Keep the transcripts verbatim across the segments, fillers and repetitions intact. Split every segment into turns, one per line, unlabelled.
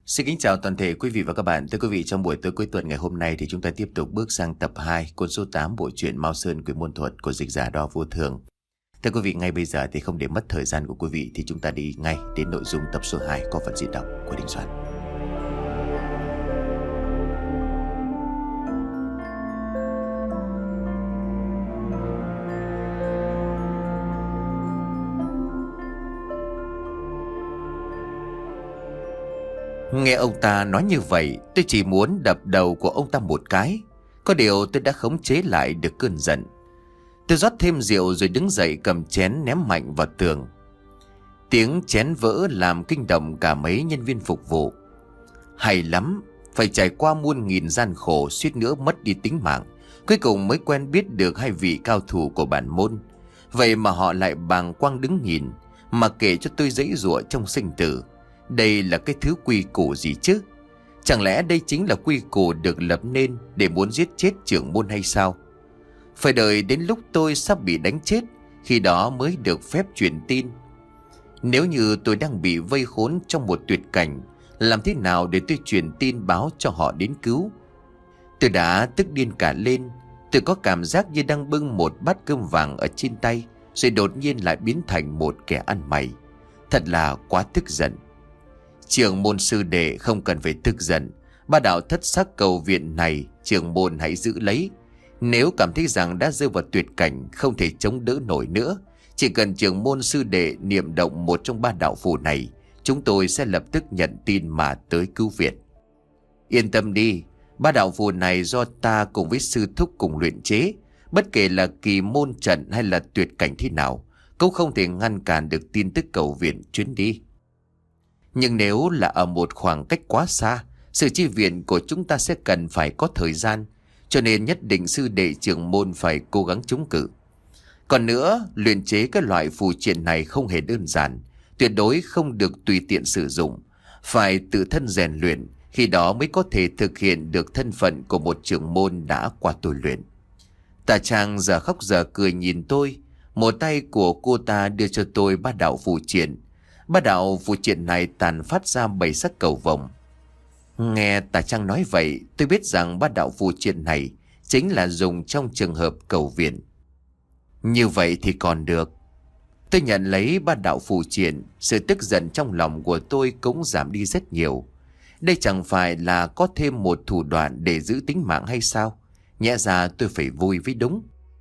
Xin kính chào toàn thể quý vị và các bạn. Thưa quý vị, trong buổi tối cuối tuần ngày hôm nay thì chúng ta tiếp tục bước sang tập hai cuốn số tám bộ truyện Mao Sơn Quỷ Môn Thuật của dịch giả Đo Vô Thường. Thưa quý vị, ngay bây giờ thì không để mất thời gian của quý vị thì chúng ta đi ngay đến nội dung tập số hai có phần diễn đọc của Đình Soạn. Nghe ông ta nói như vậy, tôi chỉ muốn đập đầu của ông ta một cái. Có điều tôi đã khống chế lại được cơn giận. Tôi rót thêm rượu rồi đứng dậy cầm chén ném mạnh vào tường. Tiếng chén vỡ làm kinh động cả mấy nhân viên phục vụ. Hay lắm, phải trải qua muôn nghìn gian khổ suýt nữa mất đi tính mạng, cuối cùng mới quen biết được hai vị cao thủ của bản môn. Vậy mà họ lại bàng quang đứng nhìn, mà kể cho tôi giãy giụa trong sinh tử. Đây là cái thứ quy củ gì chứ? Chẳng lẽ đây chính là quy củ được lập nên để muốn giết chết trưởng môn hay sao? Phải đợi đến lúc tôi sắp bị đánh chết, khi đó mới được phép truyền tin. Nếu như tôi đang bị vây khốn trong một tuyệt cảnh, làm thế nào để tôi truyền tin báo cho họ đến cứu? Tôi đã tức điên cả lên. Tôi có cảm giác như đang bưng một bát cơm vàng ở trên tay, rồi đột nhiên lại biến thành một kẻ ăn mày. Thật là quá tức giận. Trưởng môn sư đệ không cần phải tức giận. Ba đạo thất sắc cầu viện này trưởng môn hãy giữ lấy. Nếu cảm thấy rằng đã rơi vào tuyệt cảnh, không thể chống đỡ nổi nữa, chỉ cần trưởng môn sư đệ niệm động một trong ba đạo phù này, chúng tôi sẽ lập tức nhận tin mà tới cứu viện. Yên tâm đi, ba đạo phù này do ta cùng với sư thúc cùng luyện chế. Bất kể là kỳ môn trận hay là tuyệt cảnh thế nào, cũng không thể ngăn cản được tin tức cầu viện chuyến đi. Nhưng nếu là ở một khoảng cách quá xa, sự chi viện của chúng ta sẽ cần phải có thời gian, cho nên nhất định sư đệ trưởng môn phải cố gắng chống cự. Còn nữa, luyện chế các loại phù triện này không hề đơn giản, tuyệt đối không được tùy tiện sử dụng, phải tự thân rèn luyện, khi đó mới có thể thực hiện được thân phận của một trưởng môn đã qua tôi luyện. Tà Trang giờ khóc giờ cười nhìn tôi, một tay của cô ta đưa cho tôi ba đạo phù triện. Ba đạo phù triện này tàn phát ra bảy sắc cầu vồng. Nghe Tà Trang nói vậy, tôi biết rằng ba đạo phù triện này chính là dùng trong trường hợp cầu viện. Như vậy thì còn được. Tôi nhận lấy ba đạo phù triện, sự tức giận trong lòng của tôi cũng giảm đi rất nhiều. Đây chẳng phải là có thêm một thủ đoạn để giữ tính mạng hay sao? Nhẽ ra tôi phải vui với đúng.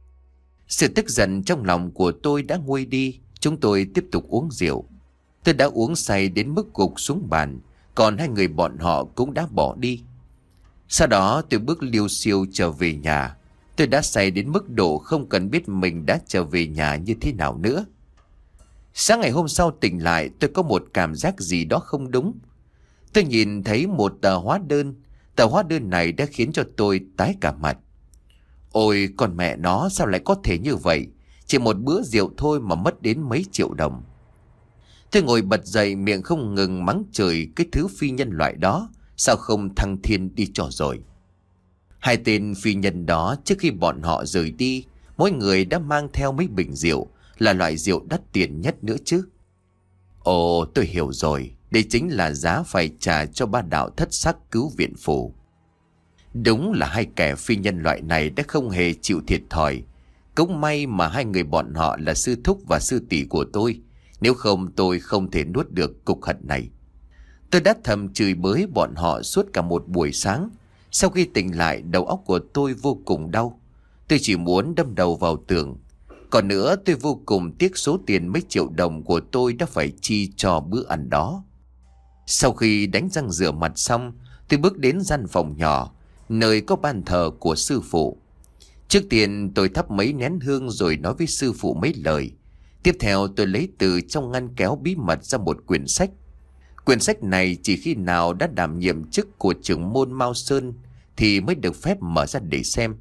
Sự tức giận trong lòng của tôi đã nguôi đi, chúng tôi tiếp tục uống rượu. Tôi đã uống say đến mức gục xuống bàn, còn hai người bọn họ cũng đã bỏ đi. Sau đó tôi bước liêu xiêu trở về nhà. Tôi đã say đến mức độ không cần biết mình đã trở về nhà như thế nào nữa. Sáng ngày hôm sau tỉnh lại, tôi có một cảm giác gì đó không đúng. Tôi nhìn thấy một tờ hóa đơn. Tờ hóa đơn này đã khiến cho tôi tái cả mặt. Ôi con mẹ nó, sao lại có thể như vậy? Chỉ một bữa rượu thôi mà mất đến mấy triệu đồng. Tôi ngồi bật dậy, miệng không ngừng mắng chửi cái thứ phi nhân loại đó, sao không thăng thiên đi cho rồi. Hai tên phi nhân đó trước khi bọn họ rời đi, mỗi người đã mang theo mấy bình rượu, là loại rượu đắt tiền nhất nữa chứ. Ồ, tôi hiểu rồi, đây chính là giá phải trả cho ba đạo thất sắc cứu viện phù. Đúng là hai kẻ phi nhân loại này đã không hề chịu thiệt thòi. Cũng may mà hai người bọn họ là sư thúc và sư tỷ của tôi. Nếu không tôi không thể nuốt được cục hận này. Tôi đã thầm chửi bới bọn họ suốt cả một buổi sáng. Sau khi tỉnh lại, đầu óc của tôi vô cùng đau. Tôi chỉ muốn đâm đầu vào tường. Còn nữa, tôi vô cùng tiếc số tiền mấy triệu đồng của tôi đã phải chi cho bữa ăn đó. Sau khi đánh răng rửa mặt xong, tôi bước đến gian phòng nhỏ, nơi có bàn thờ của sư phụ. Trước tiên tôi thắp mấy nén hương rồi nói với sư phụ mấy lời. Tiếp theo tôi lấy từ trong ngăn kéo bí mật ra một quyển sách. Quyển sách này chỉ khi nào đã đảm nhiệm chức của trưởng môn Mao Sơn thì mới được phép mở ra để xem.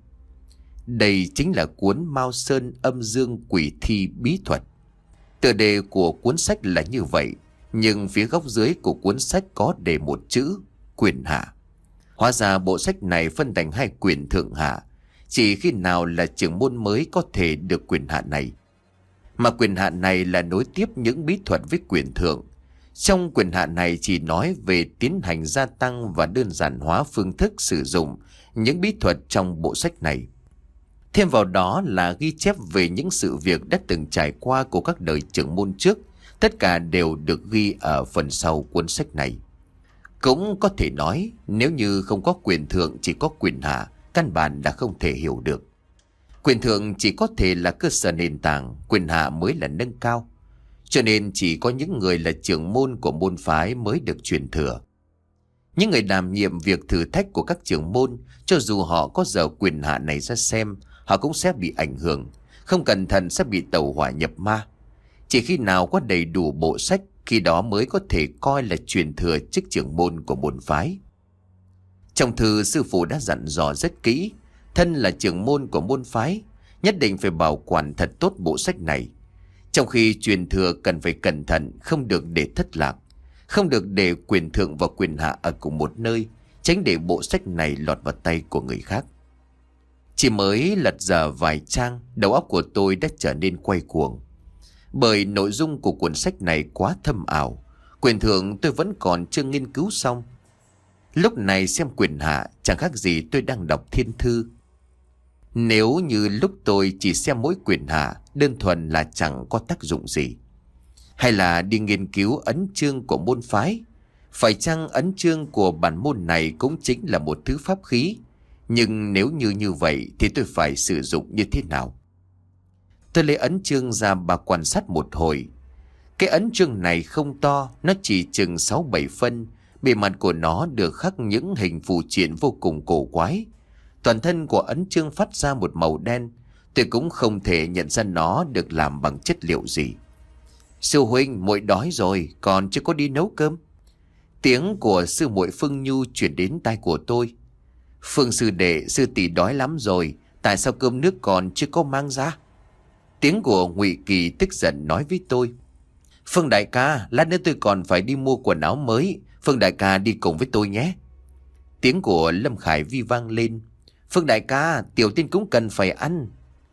Đây chính là cuốn Mao Sơn Âm Dương Quỷ Thi Bí Thuật. Tựa đề của cuốn sách là như vậy, nhưng phía góc dưới của cuốn sách có đề một chữ quyền hạ. Hóa ra bộ sách này phân thành hai quyền thượng hạ, chỉ khi nào là trưởng môn mới có thể được quyền hạ này. Mà quyền hạn này là nối tiếp những bí thuật với quyền thượng. Trong quyền hạn này chỉ nói về tiến hành gia tăng và đơn giản hóa phương thức sử dụng những bí thuật trong bộ sách này. Thêm vào đó là ghi chép về những sự việc đã từng trải qua của các đời trưởng môn trước. Tất cả đều được ghi ở phần sau cuốn sách này. Cũng có thể nói, nếu như không có quyền thượng chỉ có quyền hạ, căn bản đã không thể hiểu được. Quyền thượng chỉ có thể là cơ sở nền tảng, quyền hạ mới là nâng cao. Cho nên chỉ có những người là trưởng môn của môn phái mới được truyền thừa. Những người đảm nhiệm việc thử thách của các trưởng môn, cho dù họ có giờ quyền hạ này ra xem, họ cũng sẽ bị ảnh hưởng, không cẩn thận sẽ bị tẩu hỏa nhập ma. Chỉ khi nào có đầy đủ bộ sách, khi đó mới có thể coi là truyền thừa chức trưởng môn của môn phái. Trong thư, sư phụ đã dặn dò rất kỹ, thân là trưởng môn của môn phái, nhất định phải bảo quản thật tốt bộ sách này. Trong khi truyền thừa cần phải cẩn thận, không được để thất lạc, không được để quyền thượng và quyền hạ ở cùng một nơi, tránh để bộ sách này lọt vào tay của người khác. Chỉ mới lật dở vài trang, đầu óc của tôi đã trở nên quay cuồng. Bởi nội dung của cuốn sách này quá thâm ảo, quyền thượng tôi vẫn còn chưa nghiên cứu xong. Lúc này xem quyền hạ chẳng khác gì tôi đang đọc thiên thư. Nếu như lúc tôi chỉ xem mỗi quyền hạ, đơn thuần là chẳng có tác dụng gì. Hay là đi nghiên cứu ấn chương của môn phái. Phải chăng ấn chương của bản môn này cũng chính là một thứ pháp khí? Nhưng nếu như như vậy thì tôi phải sử dụng như thế nào? Tôi lấy ấn chương ra và quan sát một hồi. Cái ấn chương này không to, nó chỉ chừng sáu bảy phân. Bề mặt của nó được khắc những hình phù triện vô cùng cổ quái. Toàn thân của ấn chương phát ra một màu đen. Tôi cũng không thể nhận ra nó được làm bằng chất liệu gì. Sư huynh, muội đói rồi, còn chưa có đi nấu cơm. Tiếng của sư muội Phương Nhu chuyển đến tai của tôi. Phương sư đệ, sư tỷ đói lắm rồi, tại sao cơm nước còn chưa có mang ra? Tiếng của Ngụy Kỳ tức giận nói với tôi. Phương đại ca, lát nữa tôi còn phải đi mua quần áo mới, Phương đại ca đi cùng với tôi nhé. Tiếng của Lâm Khải Vi vang lên. Phương đại ca, tiểu tiên cũng cần phải ăn.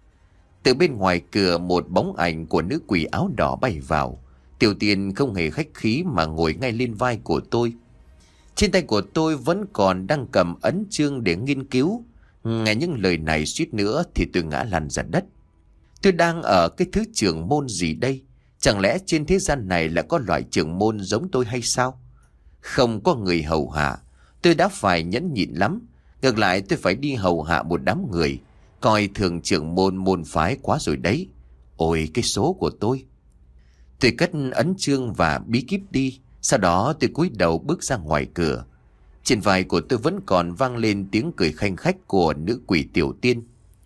Từ bên ngoài cửa một bóng ảnh của nữ quỷ áo đỏ bay vào. Tiểu tiên không hề khách khí mà ngồi ngay lên vai của tôi. Trên tay của tôi vẫn còn đang cầm ấn chương để nghiên cứu. Nghe những lời này suýt nữa thì tôi ngã lăn ra đất. Tôi đang ở cái thứ trưởng môn gì đây? Chẳng lẽ trên thế gian này là có loại trưởng môn giống tôi hay sao? Không có người hầu hạ, tôi đã phải nhẫn nhịn lắm. Ngược lại tôi phải đi hầu hạ một đám người. Coi thường trưởng môn môn phái quá rồi đấy. Ôi cái số của tôi. Tôi cất ấn chương và bí kíp đi. Sau đó tôi cúi đầu bước ra ngoài cửa. Trên vai của tôi vẫn còn vang lên tiếng cười khanh khách của nữ quỷ tiểu tiên.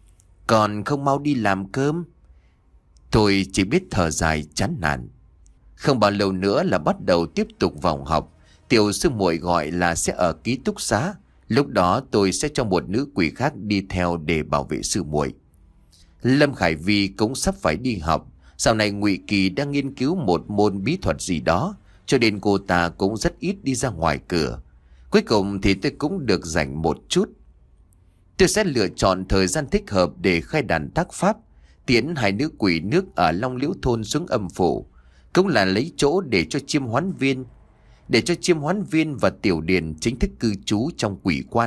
Còn không mau đi làm cơm? Tôi chỉ biết thở dài chán nản. Không bao lâu nữa là bắt đầu tiếp tục vào học. Tiểu sư muội gọi là sẽ ở ký túc xá. Lúc đó tôi sẽ cho một nữ quỷ khác đi theo để bảo vệ sư muội. Lâm Khải Vi cũng sắp phải đi học. Sau này Ngụy Kỳ đang nghiên cứu một môn bí thuật gì đó, cho nên cô ta cũng rất ít đi ra ngoài cửa. Cuối cùng thì tôi cũng được rảnh một chút. Tôi sẽ lựa chọn thời gian thích hợp để khai đàn tác pháp, tiến hai nữ quỷ nước ở Long Liễu thôn xuống âm phủ, cũng là lấy chỗ để cho chiêm hoán viên, để cho chiêm hoán viên và tiểu điền chính thức cư trú trong quỷ quan.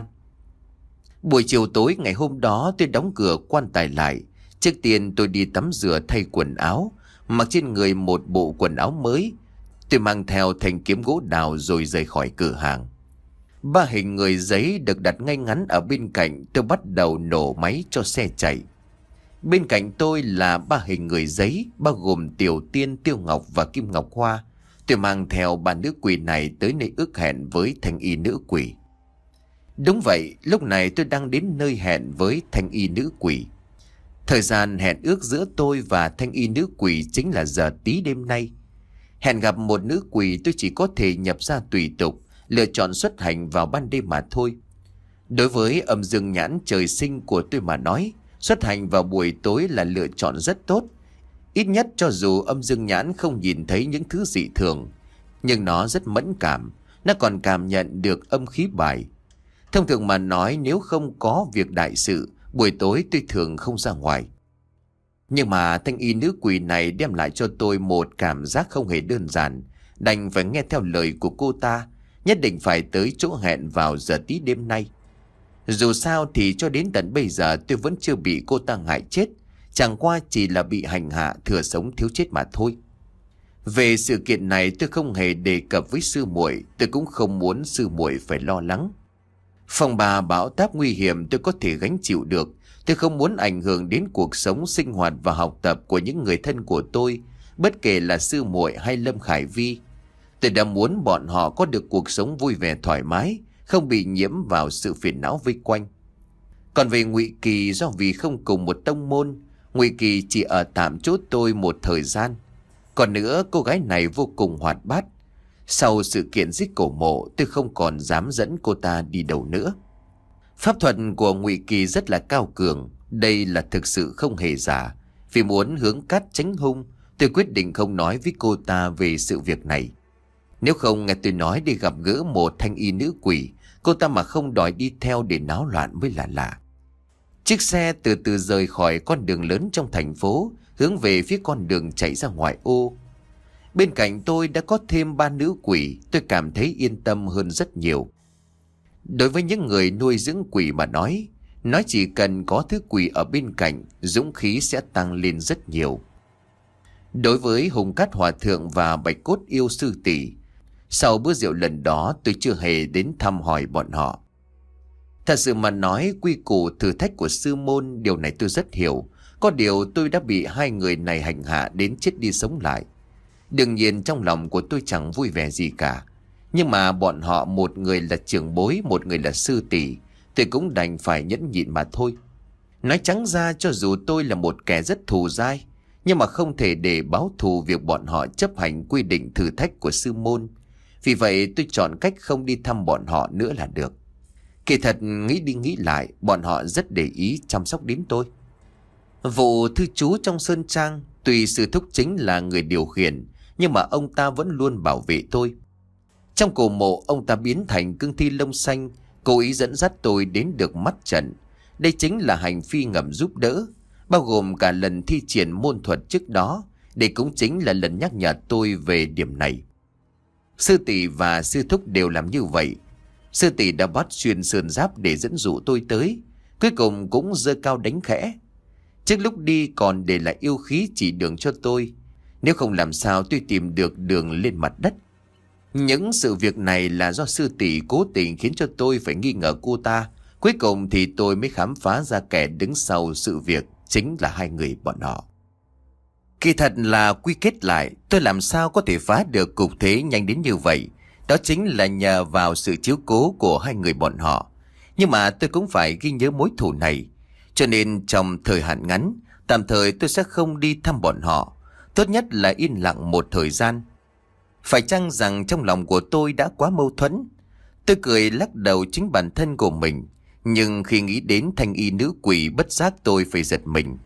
Buổi chiều tối ngày hôm đó tôi đóng cửa quan tài lại. Trước tiên tôi đi tắm rửa thay quần áo, mặc trên người một bộ quần áo mới. Tôi mang theo thanh kiếm gỗ đào rồi rời khỏi cửa hàng. Ba hình người giấy được đặt ngay ngắn ở bên cạnh. Tôi bắt đầu nổ máy cho xe chạy. Bên cạnh tôi là ba hình người giấy, bao gồm Tiểu Tiên, Tiêu Ngọc và Kim Ngọc Hoa. Tôi mang theo ba nữ quỷ này tới nơi ước hẹn với thanh y nữ quỷ. Đúng vậy, lúc này tôi đang đến nơi hẹn với thanh y nữ quỷ. Thời gian hẹn ước giữa tôi và thanh y nữ quỷ chính là giờ tí đêm nay. Hẹn gặp một nữ quỷ tôi chỉ có thể nhập ra tùy tục, lựa chọn xuất hành vào ban đêm mà thôi. Đối với âm dương nhãn trời sinh của tôi mà nói, xuất hành vào buổi tối là lựa chọn rất tốt. Ít nhất cho dù âm dương nhãn không nhìn thấy những thứ dị thường, nhưng nó rất mẫn cảm, nó còn cảm nhận được âm khí bài. Thông thường mà nói, nếu không có việc đại sự, buổi tối tôi thường không ra ngoài. Nhưng mà thanh y nữ quỷ này đem lại cho tôi một cảm giác không hề đơn giản. đành phải nghe theo lời của cô ta, nhất định phải tới chỗ hẹn vào giờ tí đêm nay. Dù sao thì cho đến tận bây giờ tôi vẫn chưa bị cô ta hại chết, chẳng qua chỉ là bị hành hạ thừa sống thiếu chết mà thôi. Về sự kiện này tôi không hề đề cập với sư muội, tôi cũng không muốn sư muội phải lo lắng. Phong ba bão táp nguy hiểm tôi có thể gánh chịu được, tôi không muốn ảnh hưởng đến cuộc sống sinh hoạt và học tập của những người thân của tôi, bất kể là sư muội hay Lâm Khải Vi. Tôi đã muốn bọn họ có được cuộc sống vui vẻ thoải mái, không bị nhiễm vào sự phiền não vây quanh. Còn về Ngụy Kỳ, do vì không cùng một tông môn, Ngụy Kỳ chỉ ở tạm chỗ tôi một thời gian. Còn nữa, cô gái này vô cùng hoạt bát. Sau sự kiện giết cổ mộ, tôi không còn dám dẫn cô ta đi đâu nữa. Pháp thuật của Ngụy Kỳ rất là cao cường, đây là thực sự không hề giả. Vì muốn hướng cát tránh hung, tôi quyết định không nói với cô ta về sự việc này. Nếu không nghe tôi nói đi gặp gỡ một thanh y nữ quỷ, cô ta mà không đòi đi theo để náo loạn mới là lạ. Chiếc xe từ từ rời khỏi con đường lớn trong thành phố, hướng về phía con đường chạy ra ngoại ô. Bên cạnh tôi đã có thêm ba nữ quỷ, tôi cảm thấy yên tâm hơn rất nhiều. Đối với những người nuôi dưỡng quỷ mà nói, nói chỉ cần có thứ quỷ ở bên cạnh, dũng khí sẽ tăng lên rất nhiều. Đối với Hùng Cát Hòa Thượng và Bạch Cốt Yêu Sư Tỷ, sau bữa rượu lần đó tôi chưa hề đến thăm hỏi bọn họ. Thật sự mà nói, quy củ thử thách của sư môn, điều này tôi rất hiểu. Có điều tôi đã bị hai người này hành hạ đến chết đi sống lại. Đương nhiên trong lòng của tôi chẳng vui vẻ gì cả. Nhưng mà bọn họ, một người là trưởng bối, một người là sư tỷ, tôi cũng đành phải nhẫn nhịn mà thôi. Nói trắng ra, cho dù tôi là một kẻ rất thù dai, nhưng mà không thể để báo thù việc bọn họ chấp hành quy định thử thách của sư môn. Vì vậy tôi chọn cách không đi thăm bọn họ nữa là được. Kỳ thật nghĩ đi nghĩ lại, bọn họ rất để ý chăm sóc đến tôi. Vụ thư chú trong sơn trang, tuy sư thúc chính là người điều khiển, nhưng mà ông ta vẫn luôn bảo vệ tôi. Trong cổ mộ, ông ta biến thành cương thi lông xanh, cố ý dẫn dắt tôi đến được mắt trận. Đây chính là hành phi ngầm giúp đỡ, bao gồm cả lần thi triển môn thuật trước đó. Đây cũng chính là lần nhắc nhở tôi về điểm này. Sư tỷ và sư thúc đều làm như vậy. Sư tỷ đã bắt xuyên sườn giáp để dẫn dụ tôi tới, cuối cùng cũng giơ cao đánh khẽ. Trước lúc đi còn để lại yêu khí chỉ đường cho tôi, nếu không làm sao tôi tìm được đường lên mặt đất. Những sự việc này là do sư tỷ cố tình khiến cho tôi phải nghi ngờ cô ta. Cuối cùng thì tôi mới khám phá ra kẻ đứng sau sự việc chính là hai người bọn họ. Kỳ thật là quy kết lại, tôi làm sao có thể phá được cục thế nhanh đến như vậy. Đó chính là nhờ vào sự chiếu cố của hai người bọn họ. Nhưng mà tôi cũng phải ghi nhớ mối thù này. Cho nên trong thời hạn ngắn, tạm thời tôi sẽ không đi thăm bọn họ. Tốt nhất là yên lặng một thời gian. Phải chăng rằng trong lòng của tôi đã quá mâu thuẫn? Tôi cười lắc đầu chính bản thân của mình. Nhưng khi nghĩ đến thanh y nữ quỷ, bất giác tôi phải giật mình.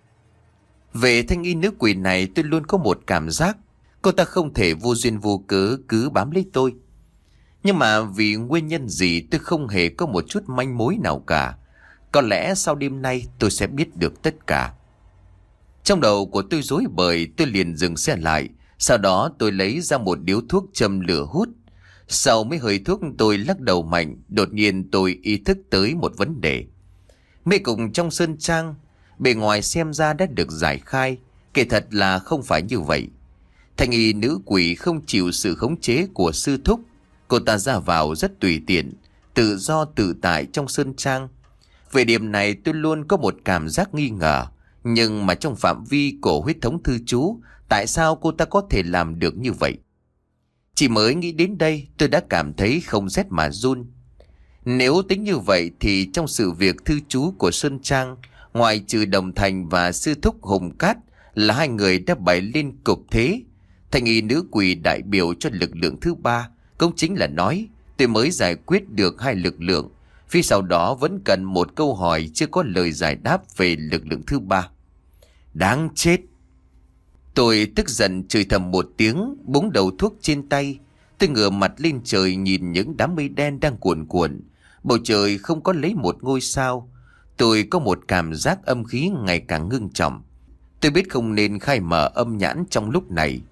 Về thanh y nữ quỷ này, tôi luôn có một cảm giác cô ta không thể vô duyên vô cớ cứ bám lấy tôi. Nhưng mà vì nguyên nhân gì tôi không hề có một chút manh mối nào cả. Có lẽ sau đêm nay tôi sẽ biết được tất cả. Trong đầu của tôi rối bời, tôi liền dừng xe lại. Sau đó tôi lấy ra một điếu thuốc châm lửa hút. Sau mấy hơi thuốc tôi lắc đầu mạnh. Đột nhiên tôi ý thức tới một vấn đề. Mê cùng trong sơn trang, bề ngoài xem ra đã được giải khai, kể thật là không phải như vậy. Thanh y nữ quỷ không chịu sự khống chế của sư thúc. Cô ta ra vào rất tùy tiện, tự do tự tại trong sơn trang. Về điểm này tôi luôn có một cảm giác nghi ngờ. Nhưng mà trong phạm vi của huyết thống thư chú, tại sao cô ta có thể làm được như vậy? Chỉ mới nghĩ đến đây tôi đã cảm thấy không rét mà run. Nếu tính như vậy thì trong sự việc thư chú của sơn trang, ngoài trừ Đồng Thành và sư thúc Hùng Cát là hai người đã bày lên cục thế, thanh y nữ quỷ đại biểu cho lực lượng thứ ba, cũng chính là nói tôi mới giải quyết được hai lực lượng. Phía sau đó vẫn cần một câu hỏi chưa có lời giải đáp về lực lượng thứ ba. Đáng chết! Tôi tức giận chửi thầm một tiếng, búng đầu thuốc trên tay. Tôi ngửa mặt lên trời nhìn những đám mây đen đang cuồn cuộn. Bầu trời không có lấy một ngôi sao. Tôi có một cảm giác âm khí ngày càng ngưng trọng. Tôi biết không nên khai mở âm nhãn trong lúc này.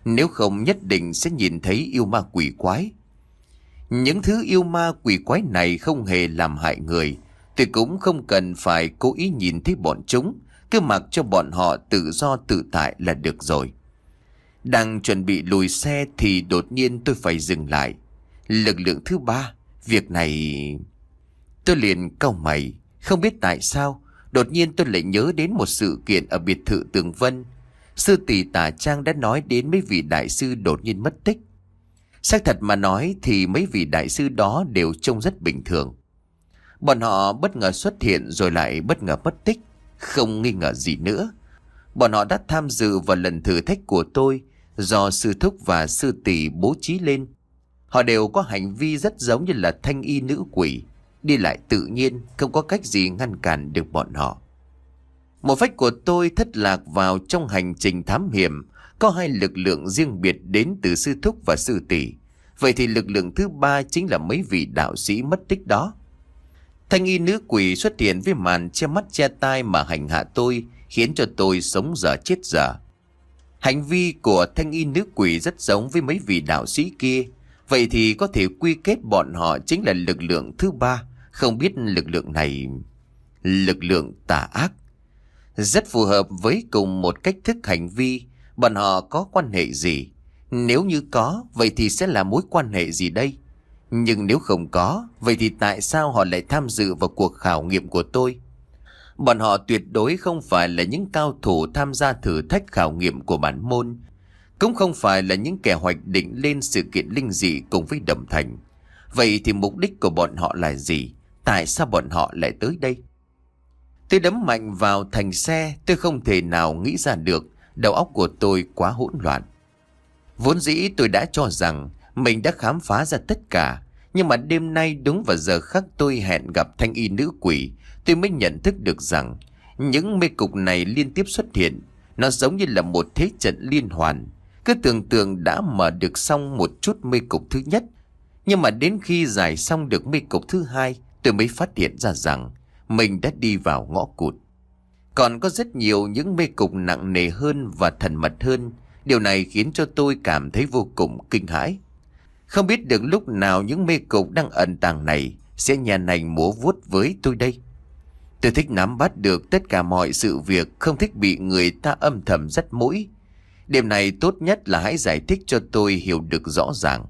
Nếu không nhất định sẽ nhìn thấy yêu ma quỷ quái. Những thứ yêu ma quỷ quái này không hề làm hại người, tôi cũng không cần phải cố ý nhìn thấy bọn chúng, cứ mặc cho bọn họ tự do tự tại là được rồi. Đang chuẩn bị lùi xe thì đột nhiên tôi phải dừng lại. Lực lượng thứ ba, việc này... Tôi liền cau mày, không biết tại sao, đột nhiên tôi lại nhớ đến một sự kiện ở biệt thự Tường Vân. Sư tỷ Tả Trang đã nói đến mấy vị đại sư đột nhiên mất tích. Xác thật mà nói thì mấy vị đại sư đó đều trông rất bình thường. Bọn họ bất ngờ xuất hiện rồi lại bất ngờ mất tích, không nghi ngờ gì nữa. Bọn họ đã tham dự vào lần thử thách của tôi do sư thúc và sư tỷ bố trí lên. Họ đều có hành vi rất giống như là thanh y nữ quỷ, đi lại tự nhiên, không có cách gì ngăn cản được bọn họ. Một phách của tôi thất lạc vào trong hành trình thám hiểm, có hai lực lượng riêng biệt đến từ sư thúc và sư tỷ. Vậy thì lực lượng thứ ba chính là mấy vị đạo sĩ mất tích đó. Thanh y nữ quỷ xuất hiện với màn che mắt che tai mà hành hạ tôi, khiến cho tôi sống dở chết dở. Hành vi của thanh y nữ quỷ rất giống với mấy vị đạo sĩ kia. Vậy thì có thể quy kết bọn họ chính là lực lượng thứ ba. Không biết lực lượng này... Lực lượng tà ác. Rất phù hợp với cùng một cách thức hành vi. Bọn họ có quan hệ gì? Nếu như có, vậy thì sẽ là mối quan hệ gì đây? Nhưng nếu không có, vậy thì tại sao họ lại tham dự vào cuộc khảo nghiệm của tôi? Bọn họ tuyệt đối không phải là những cao thủ tham gia thử thách khảo nghiệm của bản môn, cũng không phải là những kẻ hoạch định lên sự kiện linh dị cùng với Đầm Thành. Vậy thì mục đích của bọn họ là gì? Tại sao bọn họ lại tới đây? Tôi đấm mạnh vào thành xe, tôi không thể nào nghĩ ra được, đầu óc của tôi quá hỗn loạn. Vốn dĩ tôi đã cho rằng mình đã khám phá ra tất cả, nhưng mà đêm nay đúng vào giờ khắc tôi hẹn gặp thanh y nữ quỷ, tôi mới nhận thức được rằng những mê cục này liên tiếp xuất hiện, nó giống như là một thế trận liên hoàn. Cứ tưởng tượng đã mở được xong một chút mê cục thứ nhất, nhưng mà đến khi giải xong được mê cục thứ hai, tôi mới phát hiện ra rằng mình đã đi vào ngõ cụt. Còn có rất nhiều những mê cục nặng nề hơn và thần mật hơn. Điều này khiến cho tôi cảm thấy vô cùng kinh hãi. Không biết được lúc nào những mê cục đang ẩn tàng này sẽ nhà nành múa vuốt với tôi đây. Tôi thích nắm bắt được tất cả mọi sự việc, không thích bị người ta âm thầm dắt mũi. Đêm này tốt nhất là hãy giải thích cho tôi hiểu được rõ ràng.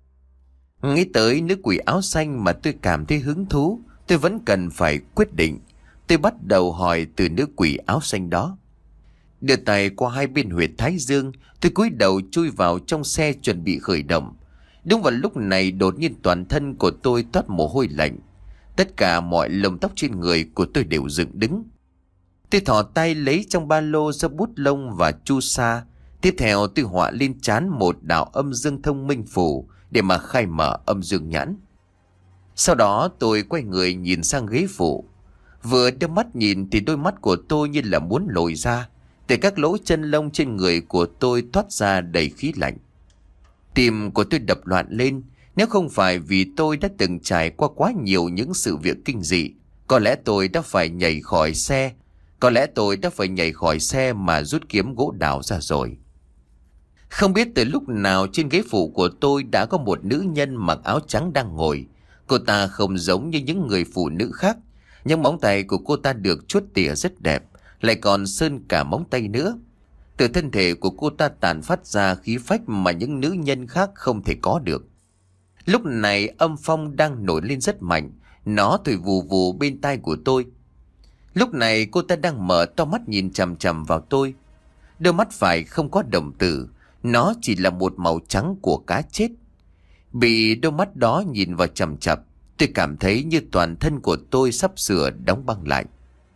Nghĩ tới nữ quỷ áo xanh mà tôi cảm thấy hứng thú, tôi vẫn cần phải quyết định. Tôi bắt đầu hỏi từ nữ quỷ áo xanh đó. Đưa tay qua hai bên huyệt thái dương, tôi cúi đầu chui vào trong xe chuẩn bị khởi động. Đúng vào lúc này đột nhiên toàn thân của tôi toát mồ hôi lạnh. Tất cả mọi lông tóc trên người của tôi đều dựng đứng. Tôi thò tay lấy trong ba lô ra bút lông và chu sa. Tiếp theo tôi họa lên trán một đạo âm dương thông minh phù để mà khai mở âm dương nhãn. Sau đó tôi quay người nhìn sang ghế phụ. Vừa đưa mắt nhìn thì đôi mắt của tôi như là muốn lồi ra. Từ các lỗ chân lông trên người của tôi thoát ra đầy khí lạnh. Tim của tôi đập loạn lên. Nếu không phải vì tôi đã từng trải qua quá nhiều những sự việc kinh dị, có lẽ tôi đã phải nhảy khỏi xe. Có lẽ tôi đã phải nhảy khỏi xe mà rút kiếm gỗ đào ra rồi. Không biết từ lúc nào trên ghế phụ của tôi đã có một nữ nhân mặc áo trắng đang ngồi. Cô ta không giống như những người phụ nữ khác. Nhưng móng tay của cô ta được chuốt tỉa rất đẹp, lại còn sơn cả móng tay nữa. Từ thân thể của cô ta tản phát ra khí phách mà những nữ nhân khác không thể có được. Lúc này âm phong đang nổi lên rất mạnh, nó thổi vù vù bên tai của tôi. Lúc này cô ta đang mở to mắt nhìn chằm chằm vào tôi. Đôi mắt phải không có đồng tử, nó chỉ là một màu trắng của cá chết. Bị đôi mắt đó nhìn vào chằm chằm, tôi cảm thấy như toàn thân của tôi sắp sửa đóng băng lại.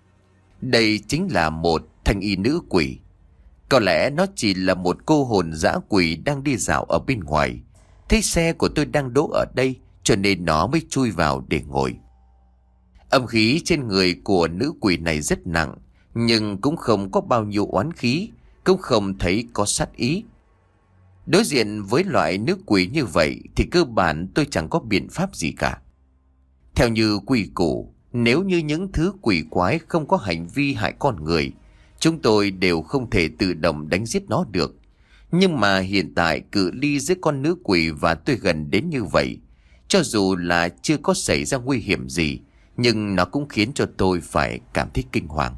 Đây chính là một thanh y nữ quỷ. Có lẽ nó chỉ là một cô hồn dã quỷ đang đi dạo ở bên ngoài. Thấy xe của tôi đang đỗ ở đây, cho nên nó mới chui vào để ngồi. Âm khí trên người của nữ quỷ này rất nặng, nhưng cũng không có bao nhiêu oán khí, cũng không thấy có sát ý. Đối diện với loại nữ quỷ như vậy thì cơ bản tôi chẳng có biện pháp gì cả. Theo như quy củ, nếu như những thứ quỷ quái không có hành vi hại con người, chúng tôi đều không thể tự động đánh giết nó được. Nhưng mà hiện tại cự ly giữa con nữ quỷ và tôi gần đến như vậy. Cho dù là chưa có xảy ra nguy hiểm gì, nhưng nó cũng khiến cho tôi phải cảm thấy kinh hoàng.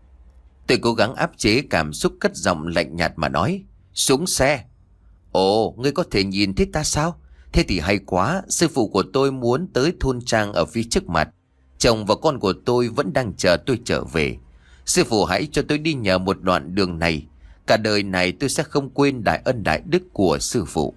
Tôi cố gắng áp chế cảm xúc, cất giọng lạnh nhạt mà nói: "Xuống xe." "Ồ, ngươi có thể nhìn thấy ta sao? Thế thì hay quá, sư phụ của tôi muốn tới thôn trang ở phía trước mặt. Chồng và con của tôi vẫn đang chờ tôi trở về. Sư phụ hãy cho tôi đi nhờ một đoạn đường này. Cả đời này tôi sẽ không quên đại ân đại đức của sư phụ."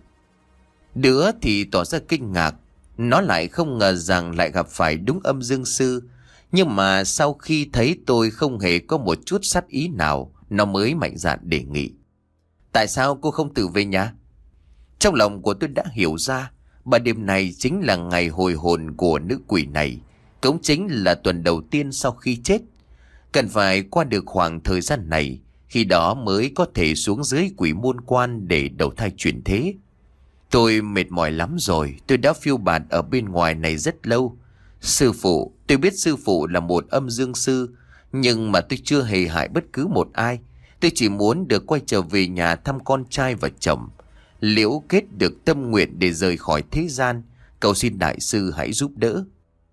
Đứa thì tỏ ra kinh ngạc. Nó lại không ngờ rằng lại gặp phải đúng âm dương sư. Nhưng mà sau khi thấy tôi không hề có một chút sát ý nào, nó mới mạnh dạn đề nghị: "Tại sao cô không tự về nhà?" Trong lòng của tôi đã hiểu ra, bà đêm này chính là ngày hồi hồn của nữ quỷ này, cũng chính là tuần đầu tiên sau khi chết. Cần phải qua được khoảng thời gian này, khi đó mới có thể xuống dưới quỷ môn quan để đầu thai chuyển thế. Tôi mệt mỏi lắm rồi, tôi đã phiêu bạt ở bên ngoài này rất lâu. Sư phụ, tôi biết sư phụ là một âm dương sư, nhưng mà tôi chưa hề hại bất cứ một ai. Tôi chỉ muốn được quay trở về nhà thăm con trai và chồng, liễu kết được tâm nguyện để rời khỏi thế gian. Cầu xin đại sư hãy giúp đỡ.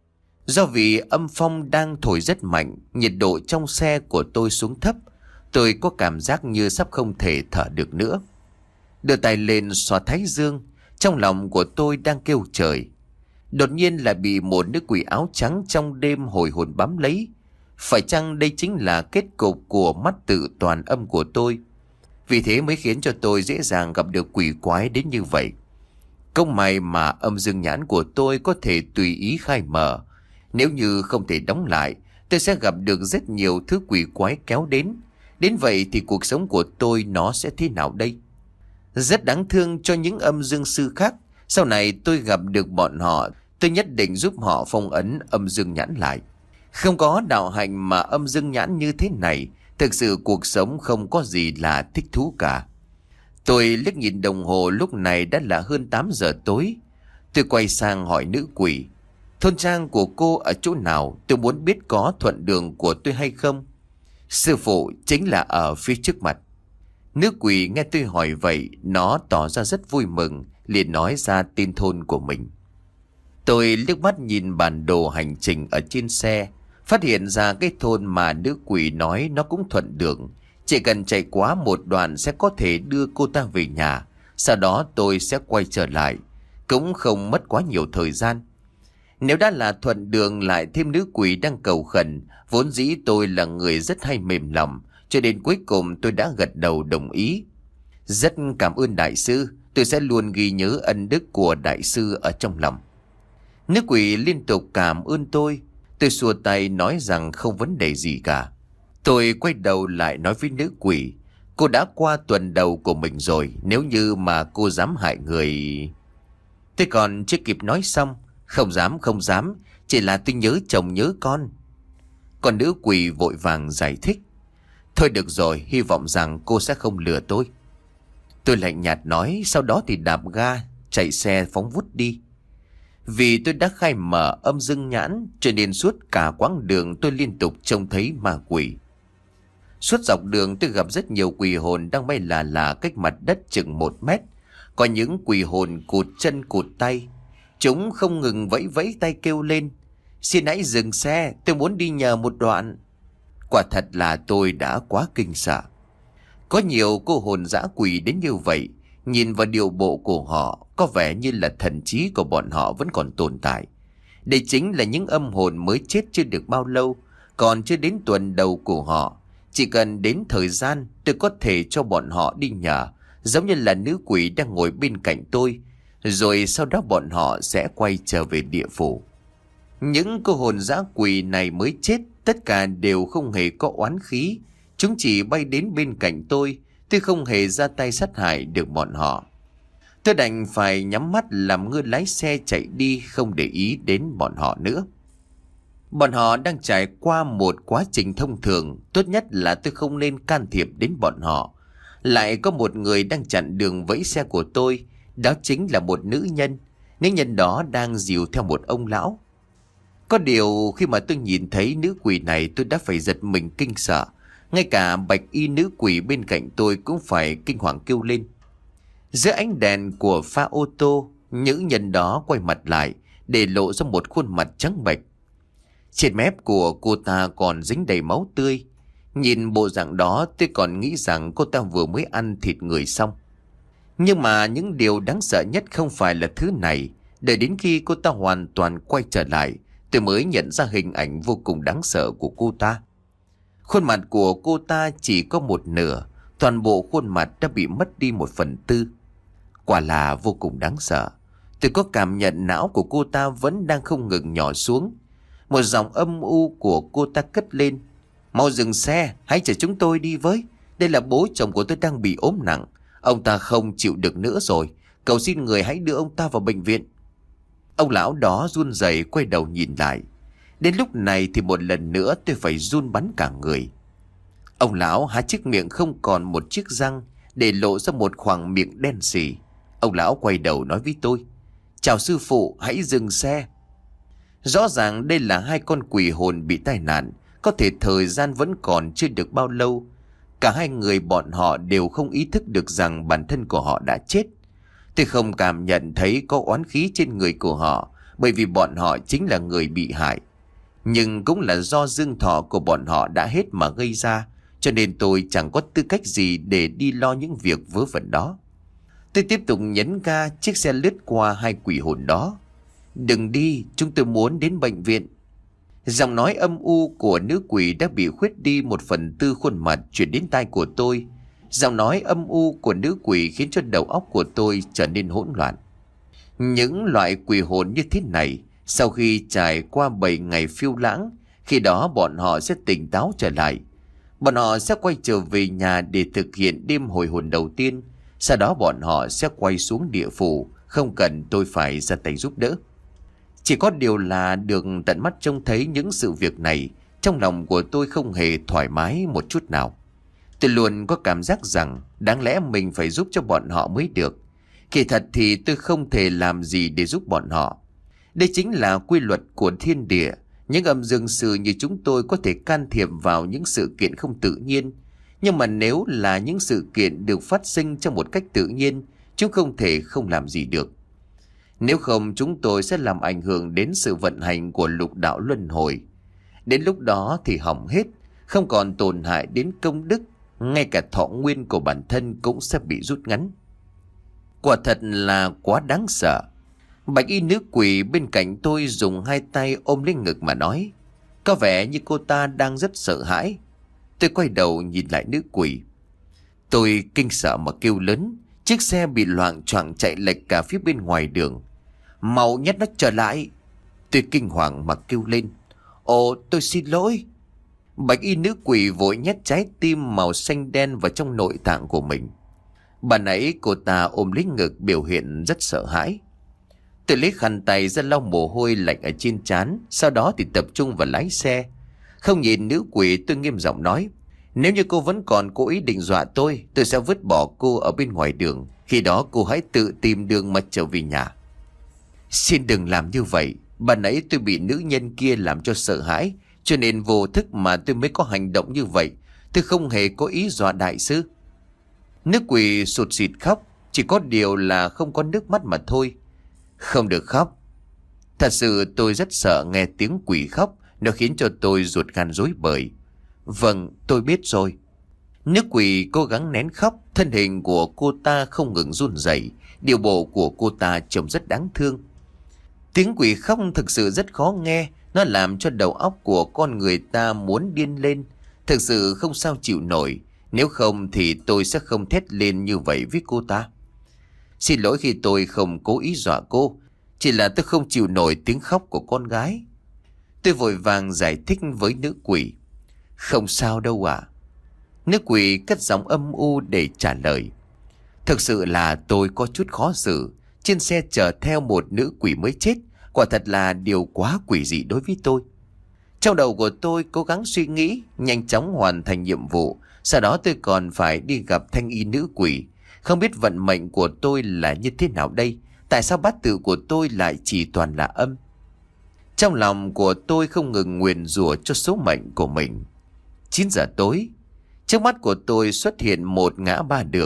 Do vì âm phong đang thổi rất mạnh, nhiệt độ trong xe của tôi xuống thấp. Tôi có cảm giác như sắp không thể thở được nữa. Đưa tay lên xoa thái dương, trong lòng của tôi đang kêu trời. Đột nhiên lại bị một nữ quỷ áo trắng trong đêm hồi hồn bám lấy. Phải chăng đây chính là kết cục của mắt tự toàn âm của tôi? Vì thế mới khiến cho tôi dễ dàng gặp được quỷ quái đến như vậy. Công may mà âm dương nhãn của tôi có thể tùy ý khai mở. Nếu như không thể đóng lại, tôi sẽ gặp được rất nhiều thứ quỷ quái kéo đến. Đến vậy thì cuộc sống của tôi nó sẽ thế nào đây? Rất đáng thương cho những âm dương sư khác. Sau này tôi gặp được bọn họ, tôi nhất định giúp họ phong ấn âm dương nhãn lại. Không có đạo hạnh mà âm dương nhãn như thế này, thực sự cuộc sống không có gì là thích thú cả. Tôi liếc nhìn đồng hồ, lúc này đã là hơn tám giờ tối. Tôi quay sang hỏi nữ quỷ: "Thôn trang của cô ở chỗ nào? Tôi muốn biết có thuận đường của tôi hay không." "Sư phụ, chính là ở phía trước mặt." Nữ quỷ nghe tôi hỏi vậy, nó tỏ ra rất vui mừng, liền nói ra tên thôn của mình. Tôi liếc mắt nhìn bản đồ hành trình ở trên xe, phát hiện ra cái thôn mà nữ quỷ nói nó cũng thuận đường. Chỉ cần chạy quá một đoạn sẽ có thể đưa cô ta về nhà. Sau đó tôi sẽ quay trở lại, cũng không mất quá nhiều thời gian. Nếu đã là thuận đường lại thêm nữ quỷ đang cầu khẩn, vốn dĩ tôi là người rất hay mềm lòng, cho đến cuối cùng tôi đã gật đầu đồng ý. "Rất cảm ơn đại sư, tôi sẽ luôn ghi nhớ ân đức của đại sư ở trong lòng." Nữ quỷ liên tục cảm ơn tôi. Tôi xua tay nói rằng không vấn đề gì cả. Tôi quay đầu lại nói với nữ quỷ: "Cô đã qua tuần đầu của mình rồi, nếu như mà cô dám hại người..." Tôi còn chưa kịp nói xong: "Không dám, không dám, chỉ là tôi nhớ chồng nhớ con." Còn nữ quỷ vội vàng giải thích: "Thôi được rồi, hy vọng rằng cô sẽ không lừa tôi." Tôi lạnh nhạt nói, sau đó thì đạp ga, chạy xe phóng vút đi. Vì tôi đã khai mở âm dương nhãn, cho nên suốt cả quãng đường tôi liên tục trông thấy ma quỷ. Suốt dọc đường tôi gặp rất nhiều quỷ hồn đang bay là là cách mặt đất chừng một mét. Có những quỷ hồn cụt chân cụt tay. Chúng không ngừng vẫy vẫy tay kêu lên: "Xin hãy dừng xe, tôi muốn đi nhờ một đoạn." Quả thật là tôi đã quá kinh sợ. Có nhiều cô hồn dã quỷ đến như vậy. Nhìn vào điệu bộ của họ, có vẻ như là thần trí của bọn họ vẫn còn tồn tại. Đây chính là những âm hồn mới chết chưa được bao lâu, còn chưa đến tuần đầu của họ. Chỉ cần đến thời gian, tôi có thể cho bọn họ đi nhờ, giống như là nữ quỷ đang ngồi bên cạnh tôi. Rồi sau đó bọn họ sẽ quay trở về địa phủ. Những cô hồn dã quỷ này mới chết, tất cả đều không hề có oán khí. Chúng chỉ bay đến bên cạnh tôi. Tôi không hề ra tay sát hại được bọn họ. Tôi đành phải nhắm mắt làm ngơ lái xe chạy đi, không để ý đến bọn họ nữa. Bọn họ đang trải qua một quá trình thông thường, tốt nhất là tôi không nên can thiệp đến bọn họ. Lại có một người đang chặn đường vẫy xe của tôi, đó chính là một nữ nhân. Nữ nhân đó đang dìu theo một ông lão. Có điều khi mà tôi nhìn thấy nữ quỷ này, tôi đã phải giật mình kinh sợ. Ngay cả bạch y nữ quỷ bên cạnh tôi cũng phải kinh hoàng kêu lên: Giữa ánh đèn của pha ô tô, nữ nhân đó quay mặt lại để lộ ra một khuôn mặt trắng bệch. Trên mép của cô ta còn dính đầy máu tươi. Nhìn bộ dạng đó tôi còn nghĩ rằng cô ta vừa mới ăn thịt người xong. Nhưng mà những điều đáng sợ nhất không phải là thứ này. Đợi đến khi cô ta hoàn toàn quay trở lại, tôi mới nhận ra hình ảnh vô cùng đáng sợ của cô ta. Khuôn mặt của cô ta chỉ có một nửa, toàn bộ khuôn mặt đã bị mất đi một phần tư. Quả là vô cùng đáng sợ. Tôi có cảm nhận não của cô ta vẫn đang không ngừng nhỏ xuống. Một giọng âm u của cô ta cất lên: "Mau dừng xe, hãy chở chúng tôi đi với. Đây là bố chồng của tôi đang bị ốm nặng. Ông ta không chịu được nữa rồi. Cầu xin người hãy đưa ông ta vào bệnh viện." Ông lão đó run rẩy quay đầu nhìn lại. Đến lúc này thì một lần nữa tôi phải run bắn cả người. Ông lão há chiếc miệng không còn một chiếc răng, để lộ ra một khoảng miệng đen sì. Ông lão quay đầu nói với tôi: "Chào sư phụ, hãy dừng xe." Rõ ràng đây là hai con quỷ hồn bị tai nạn. Có thể thời gian vẫn còn chưa được bao lâu. Cả hai người bọn họ đều không ý thức được rằng bản thân của họ đã chết. Tôi không cảm nhận thấy có oán khí trên người của họ, bởi vì bọn họ chính là người bị hại. Nhưng cũng là do dương thọ của bọn họ đã hết mà gây ra, cho nên tôi chẳng có tư cách gì để đi lo những việc vớ vẩn đó. Tôi tiếp tục nhấn ga, chiếc xe lướt qua hai quỷ hồn đó. "Đừng đi, chúng tôi muốn đến bệnh viện." Giọng nói âm u của nữ quỷ đã bị khuyết đi một phần tư khuôn mặt chuyển đến tai của tôi. Giọng nói âm u của nữ quỷ khiến cho đầu óc của tôi trở nên hỗn loạn. Những loại quỷ hồn như thế này, sau khi trải qua bảy ngày phiêu lãng, khi đó bọn họ sẽ tỉnh táo trở lại. Bọn họ sẽ quay trở về nhà để thực hiện đêm hồi hồn đầu tiên. Sau đó bọn họ sẽ quay xuống địa phủ, không cần tôi phải ra tay giúp đỡ. Chỉ có điều là được tận mắt trông thấy những sự việc này, trong lòng của tôi không hề thoải mái một chút nào. Tôi luôn có cảm giác rằng đáng lẽ mình phải giúp cho bọn họ mới được. Kỳ thật thì tôi không thể làm gì để giúp bọn họ. Đây chính là quy luật của thiên địa. Những âm dương sư như chúng tôi có thể can thiệp vào những sự kiện không tự nhiên. Nhưng mà nếu là những sự kiện được phát sinh trong một cách tự nhiên, chúng không thể không làm gì được. Nếu không, chúng tôi sẽ làm ảnh hưởng đến sự vận hành của lục đạo luân hồi. Đến lúc đó thì hỏng hết, không còn tổn hại đến công đức, ngay cả thọ nguyên của bản thân cũng sẽ bị rút ngắn. Quả thật là quá đáng sợ. Bạch y nữ quỷ bên cạnh tôi dùng hai tay ôm lấy ngực mà nói. Có vẻ như cô ta đang rất sợ hãi. Tôi quay đầu nhìn lại nữ quỷ. Tôi kinh sợ mà kêu lớn. Chiếc xe bị loạng choạng chạy lệch cả phía bên ngoài đường. "Mau nhét nó trở lại!" Tôi kinh hoàng mà kêu lên. "Ồ, tôi xin lỗi." Bạch y nữ quỷ vội nhét trái tim màu xanh đen vào trong nội tạng của mình. Bà nãy cô ta ôm lấy ngực, biểu hiện rất sợ hãi. Tôi lấy khăn tay ra lau mồ hôi lạnh ở trên trán, sau đó thì tập trung vào lái xe. Không nhìn nữ quỷ, tôi nghiêm giọng nói: "Nếu như cô vẫn còn cố ý định dọa tôi, tôi sẽ vứt bỏ cô ở bên ngoài đường. Khi đó cô hãy tự tìm đường mà trở về nhà." "Xin đừng làm như vậy. Bà nãy tôi bị nữ nhân kia làm cho sợ hãi, cho nên vô thức mà tôi mới có hành động như vậy. Tôi không hề có ý dọa đại sư." Nữ quỷ sụt sịt khóc, chỉ có điều là không có nước mắt mà thôi. "Không được khóc." Thật sự tôi rất sợ nghe tiếng quỷ khóc, nó khiến cho tôi ruột gan rối bời. "Vâng, tôi biết rồi." Nữ quỷ cố gắng nén khóc, thân hình của cô ta không ngừng run rẩy, điệu bộ của cô ta trông rất đáng thương. Tiếng quỷ khóc thực sự rất khó nghe, nó làm cho đầu óc của con người ta muốn điên lên, thực sự không sao chịu nổi. Nếu không thì tôi sẽ không thét lên như vậy với cô ta. "Xin lỗi khi tôi không cố ý dọa cô, chỉ là tôi không chịu nổi tiếng khóc của con gái." Tôi vội vàng giải thích với nữ quỷ. "Không sao đâu ạ." Nữ quỷ cất giọng âm u để trả lời. Thực sự là tôi có chút khó xử. Trên xe chở theo một nữ quỷ mới chết, quả thật là điều quá quỷ dị đối với tôi. Trong đầu của tôi cố gắng suy nghĩ, nhanh chóng hoàn thành nhiệm vụ. Sau đó tôi còn phải đi gặp thanh y nữ quỷ. Không biết vận mệnh của tôi là như thế nào đây? Tại sao bát tự của tôi lại chỉ toàn là âm? Trong lòng của tôi không ngừng nguyền rủa cho số mệnh của mình. Chín giờ tối, trước mắt của tôi xuất hiện một ngã ba đường.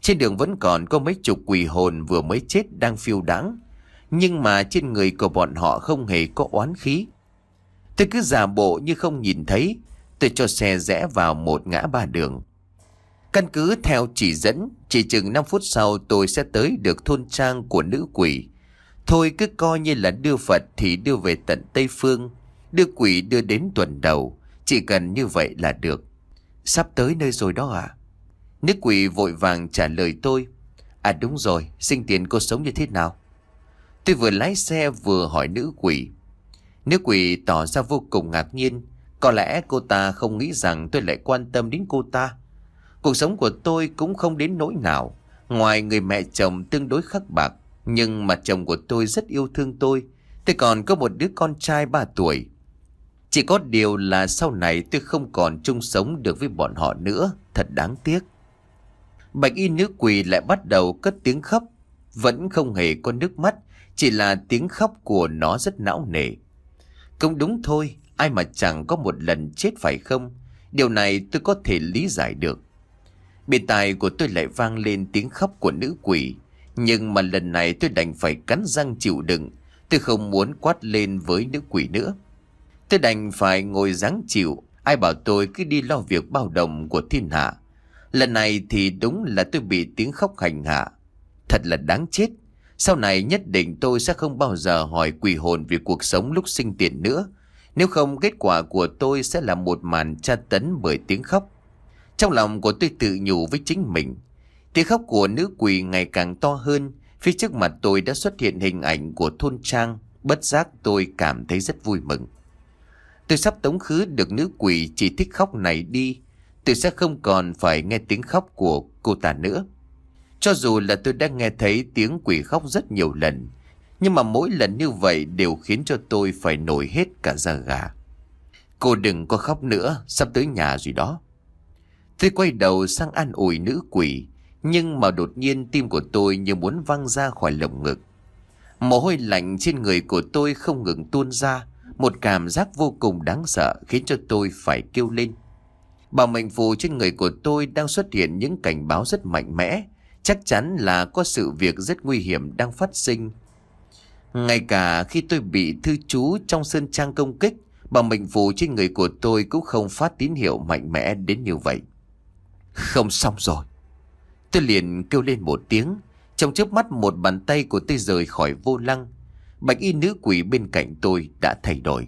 Trên đường vẫn còn có mấy chục quỷ hồn vừa mới chết đang phiêu đãng, nhưng mà trên người của bọn họ không hề có oán khí. Tôi cứ giả bộ như không nhìn thấy. Tôi cho xe rẽ vào một ngã ba đường. Căn cứ theo chỉ dẫn, chỉ chừng năm phút sau tôi sẽ tới được thôn trang của nữ quỷ. Thôi cứ coi như là đưa Phật thì đưa về tận Tây Phương, đưa quỷ đưa đến tuần đầu. Chỉ cần như vậy là được. Sắp tới nơi rồi đó à? Nữ quỷ vội vàng trả lời tôi. À đúng rồi, sinh tiền cô sống như thế nào? Tôi vừa lái xe vừa hỏi nữ quỷ. Nữ quỷ tỏ ra vô cùng ngạc nhiên. Có lẽ cô ta không nghĩ rằng tôi lại quan tâm đến cô ta. Cuộc sống của tôi cũng không đến nỗi nào. Ngoài người mẹ chồng tương đối khắc bạc, nhưng mà chồng của tôi rất yêu thương tôi. Tôi còn có một đứa con trai ba tuổi. Chỉ có điều là sau này tôi không còn chung sống được với bọn họ nữa. Thật đáng tiếc. Bạch y nữ quỷ lại bắt đầu cất tiếng khóc. Vẫn không hề có nước mắt, chỉ là tiếng khóc của nó rất não nề. Cũng đúng thôi, ai mà chẳng có một lần chết phải không? Điều này tôi có thể lý giải được. Bên tai của tôi lại vang lên tiếng khóc của nữ quỷ. Nhưng mà lần này tôi đành phải cắn răng chịu đựng. Tôi không muốn quát lên với nữ quỷ nữa. Tôi đành phải ngồi ráng chịu. Ai bảo tôi cứ đi lo việc bao đồng của thiên hạ. Lần này thì đúng là tôi bị tiếng khóc hành hạ. Thật là đáng chết. Sau này nhất định tôi sẽ không bao giờ hỏi quỷ hồn về cuộc sống lúc sinh tiền nữa. Nếu không, kết quả của tôi sẽ là một màn tra tấn bởi tiếng khóc. Trong lòng của tôi tự nhủ với chính mình. Tiếng khóc của nữ quỷ ngày càng to hơn. Phía trước mặt tôi đã xuất hiện hình ảnh của thôn trang. Bất giác tôi cảm thấy rất vui mừng. Tôi sắp tống khứ được nữ quỷ chỉ thích khóc này đi. Tôi sẽ không còn phải nghe tiếng khóc của cô ta nữa. Cho dù là tôi đã nghe thấy tiếng quỷ khóc rất nhiều lần, nhưng mà mỗi lần như vậy đều khiến cho tôi phải nổi hết cả da gà. Cô đừng có khóc nữa, sắp tới nhà rồi đó. Tôi quay đầu sang an ủi nữ quỷ, nhưng mà đột nhiên tim của tôi như muốn văng ra khỏi lồng ngực. Mồ hôi lạnh trên người của tôi không ngừng tuôn ra, một cảm giác vô cùng đáng sợ khiến cho tôi phải kêu lên. Bảo mệnh phù trên người của tôi đang xuất hiện những cảnh báo rất mạnh mẽ, chắc chắn là có sự việc rất nguy hiểm đang phát sinh. Ngay cả khi tôi bị thư chú trong sơn trang công kích, bảo mệnh phù trên người của tôi cũng không phát tín hiệu mạnh mẽ đến như vậy. Không xong rồi. Tôi liền kêu lên một tiếng. Trong chớp mắt một bàn tay của tôi rời khỏi vô lăng. Bạch y nữ quỷ bên cạnh tôi đã thay đổi.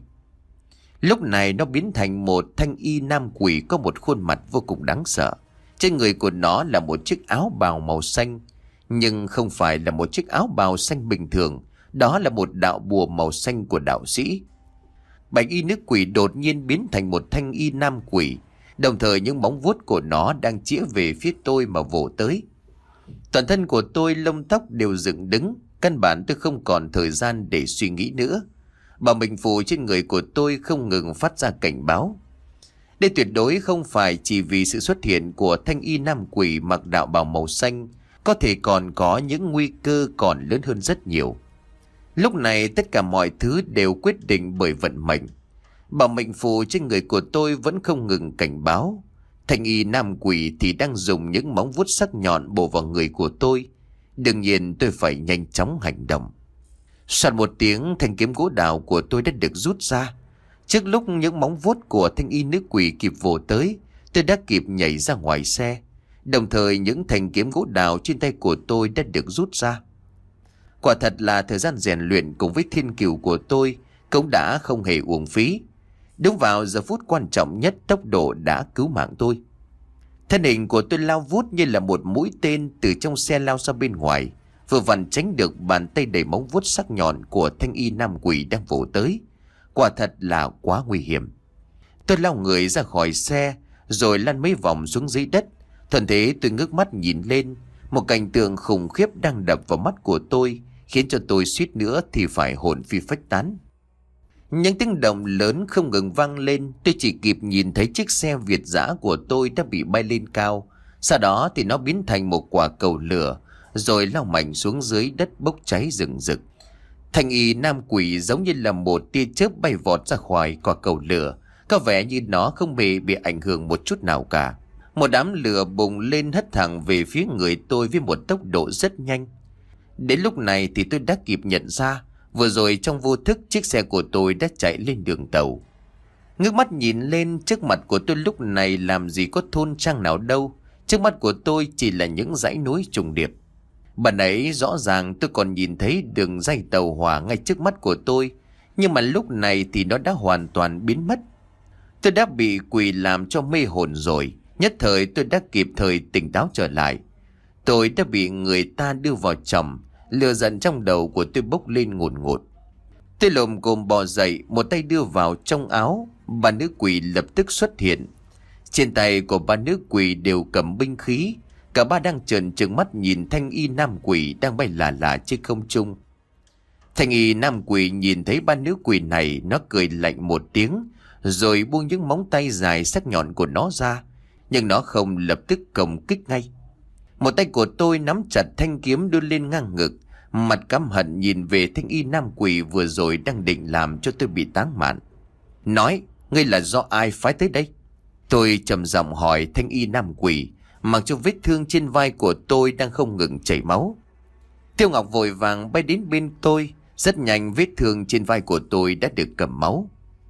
Lúc này nó biến thành một thanh y nam quỷ có một khuôn mặt vô cùng đáng sợ. Trên người của nó là một chiếc áo bào màu xanh. Nhưng không phải là một chiếc áo bào xanh bình thường. Đó là một đạo bùa màu xanh của đạo sĩ. Bạch y nữ quỷ đột nhiên biến thành một thanh y nam quỷ. Đồng thời những móng vuốt của nó đang chĩa về phía tôi mà vồ tới. Toàn thân của tôi lông tóc đều dựng đứng. Căn bản tôi không còn thời gian để suy nghĩ nữa. Bảo mệnh phù trên người của tôi không ngừng phát ra cảnh báo. Đây tuyệt đối không phải chỉ vì sự xuất hiện của thanh y nam quỷ mặc đạo bào màu xanh. Có thể còn có những nguy cơ còn lớn hơn rất nhiều. Lúc này tất cả mọi thứ đều quyết định bởi vận mệnh. Bảo mệnh phù trên người của tôi vẫn không ngừng cảnh báo. Thanh y nam quỷ thì đang dùng những móng vuốt sắc nhọn bổ vào người của tôi. Đương nhiên tôi phải nhanh chóng hành động. Soạt một tiếng, thanh kiếm gỗ đào của tôi đã được rút ra. Trước lúc những móng vuốt của thanh y nữ quỷ kịp vồ tới, tôi đã kịp nhảy ra ngoài xe. Đồng thời những thanh kiếm gỗ đào trên tay của tôi đã được rút ra. Quả thật là thời gian rèn luyện cùng với thiên cửu của tôi cũng đã không hề uổng phí. Đúng vào giờ phút quan trọng nhất, tốc độ đã cứu mạng tôi. Thân hình của tôi lao vút như là một mũi tên từ trong xe lao ra bên ngoài, vừa vặn tránh được bàn tay đầy móng vuốt sắc nhọn của thanh y nam quỷ đang vồ tới. Quả thật là quá nguy hiểm. Tôi lao người ra khỏi xe rồi lăn mấy vòng xuống dưới đất. Thuận thế tôi ngước mắt nhìn lên. Một cảnh tượng khủng khiếp đang đập vào mắt của tôi, khiến cho tôi suýt nữa thì phải hồn phi phách tán. Những tiếng động lớn không ngừng vang lên. Tôi chỉ kịp nhìn thấy chiếc xe Việt dã của tôi đã bị bay lên cao. Sau đó thì nó biến thành một quả cầu lửa, rồi lao mạnh xuống dưới đất bốc cháy rừng rực. Thanh y nam quỷ giống như là một tia chớp bay vọt ra khỏi quả cầu lửa. Có vẻ như nó không hề bị ảnh hưởng một chút nào cả. Một đám lửa bùng lên hất thẳng về phía người tôi với một tốc độ rất nhanh. Đến lúc này thì tôi đã kịp nhận ra, vừa rồi trong vô thức chiếc xe của tôi đã chạy lên đường tàu. Ngước mắt nhìn lên, trước mặt của tôi lúc này làm gì có thôn trang nào đâu. Trước mắt của tôi chỉ là những dãy núi trùng điệp. Bạn ấy rõ ràng tôi còn nhìn thấy đường ray tàu hỏa ngay trước mắt của tôi, nhưng mà lúc này thì nó đã hoàn toàn biến mất. Tôi đã bị quỷ làm cho mê hồn rồi. Nhất thời tôi đã kịp thời tỉnh táo trở lại. Tôi đã bị người ta đưa vào chồng. Lửa giận trong đầu của tôi bốc lên ngùn ngụt. Tôi lồm cồm bò dậy, một tay đưa vào trong áo. Ba nữ quỷ lập tức xuất hiện. Trên tay của ba nữ quỷ đều cầm binh khí. Cả ba đang trợn trừng mắt nhìn thanh y nam quỷ đang bay lả lả trên không trung. Thanh y nam quỷ nhìn thấy ba nữ quỷ này, nó cười lạnh một tiếng, rồi buông những móng tay dài sắc nhọn của nó ra. Nhưng nó không lập tức công kích ngay. Một tay của tôi nắm chặt thanh kiếm đưa lên ngang ngực, mặt căm hận nhìn về thanh y nam quỷ vừa rồi đang định làm cho tôi bị táng mạn. Nói, ngươi là do ai phái tới đây? Tôi trầm giọng hỏi thanh y nam quỷ, mặc cho vết thương trên vai của tôi đang không ngừng chảy máu. Tiêu Ngọc vội vàng bay đến bên tôi. Rất nhanh vết thương trên vai của tôi đã được cầm máu.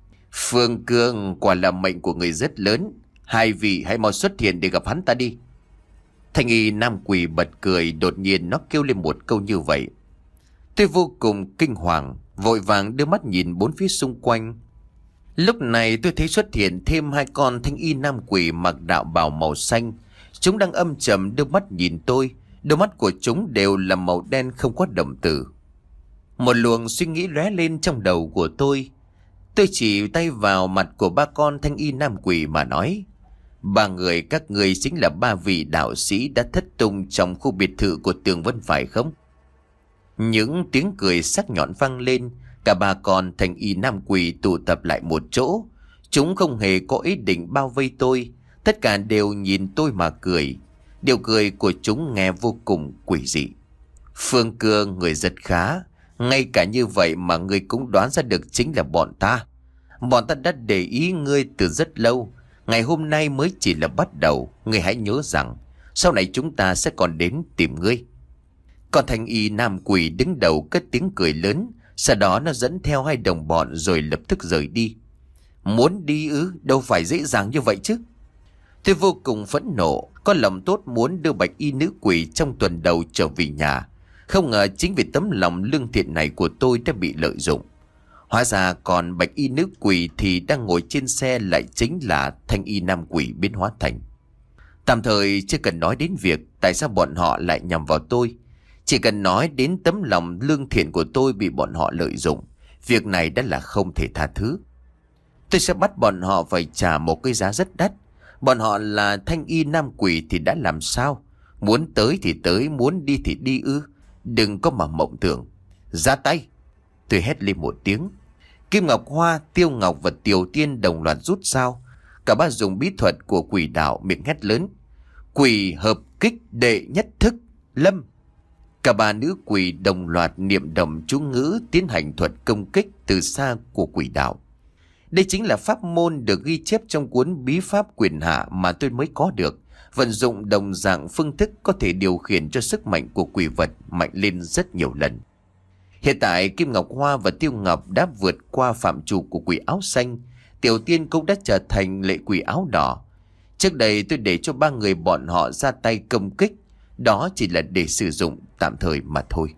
Phương Cương, quả là mệnh của người rất lớn. Hai vị hãy mau xuất hiện để gặp hắn ta đi. Thanh y nam quỷ bật cười, đột nhiên nó kêu lên một câu như vậy. Tôi vô cùng kinh hoàng, vội vàng đưa mắt nhìn bốn phía xung quanh. Lúc này tôi thấy xuất hiện thêm hai con thanh y nam quỷ mặc đạo bào màu xanh. Chúng đang âm trầm đưa mắt nhìn tôi. Đôi mắt của chúng đều là màu đen không có động tử. Một luồng suy nghĩ lóe lên trong đầu của tôi. Tôi chỉ tay vào mặt của ba con thanh y nam quỷ mà nói: ba người các người chính là ba vị đạo sĩ đã thất tung trong khu biệt thự của Tường Vân phải không? Những tiếng cười sắc nhọn vang lên. Cả ba con thanh y nam quỷ tụ tập lại một chỗ. Chúng không hề có ý định bao vây tôi. Tất cả đều nhìn tôi mà cười. Điều cười của chúng nghe vô cùng quỷ dị. Phương Cương, người rất khá. Ngay cả như vậy mà ngươi cũng đoán ra được chính là bọn ta. Bọn ta đã để ý ngươi từ rất lâu. Ngày hôm nay mới chỉ là bắt đầu. Ngươi hãy nhớ rằng sau này chúng ta sẽ còn đến tìm ngươi. Còn thanh y nam quỷ đứng đầu cất tiếng cười lớn. Sau đó nó dẫn theo hai đồng bọn rồi lập tức rời đi. Muốn đi ư? Đâu phải dễ dàng như vậy chứ. Tôi vô cùng phẫn nộ, có lòng tốt muốn đưa bạch y nữ quỷ trong tuần đầu trở về nhà. Không ngờ chính vì tấm lòng lương thiện này của tôi đã bị lợi dụng. Hóa ra còn bạch y nữ quỷ thì đang ngồi trên xe lại chính là thanh y nam quỷ biến hóa thành. Tạm thời chưa cần nói đến việc tại sao bọn họ lại nhằm vào tôi. Chỉ cần nói đến tấm lòng lương thiện của tôi bị bọn họ lợi dụng. Việc này đã là không thể tha thứ. Tôi sẽ bắt bọn họ phải trả một cái giá rất đắt. Bọn họ là thanh y nam quỷ thì đã làm sao? Muốn tới thì tới, muốn đi thì đi ư? Đừng có mà mộng tưởng. Ra tay! Tôi hét lên một tiếng. Kim Ngọc Hoa, Tiêu Ngọc và Tiểu Tiên đồng loạt rút dao. Cả ba dùng bí thuật của quỷ đạo, miệng hét lớn: quỷ hợp kích đệ nhất thức, lâm! Cả ba nữ quỷ đồng loạt niệm động chú ngữ tiến hành thuật công kích từ xa của quỷ đạo. Đây chính là pháp môn được ghi chép trong cuốn bí pháp quyền hạ mà tôi mới có được. Vận dụng đồng dạng phương thức có thể điều khiển cho sức mạnh của quỷ vật mạnh lên rất nhiều lần. Hiện tại Kim Ngọc Hoa và Tiêu Ngọc đã vượt qua phạm trù của quỷ áo xanh. Tiểu Tiên cũng đã trở thành lệ quỷ áo đỏ. Trước đây tôi để cho ba người bọn họ ra tay công kích. Đó chỉ là để sử dụng tạm thời mà thôi.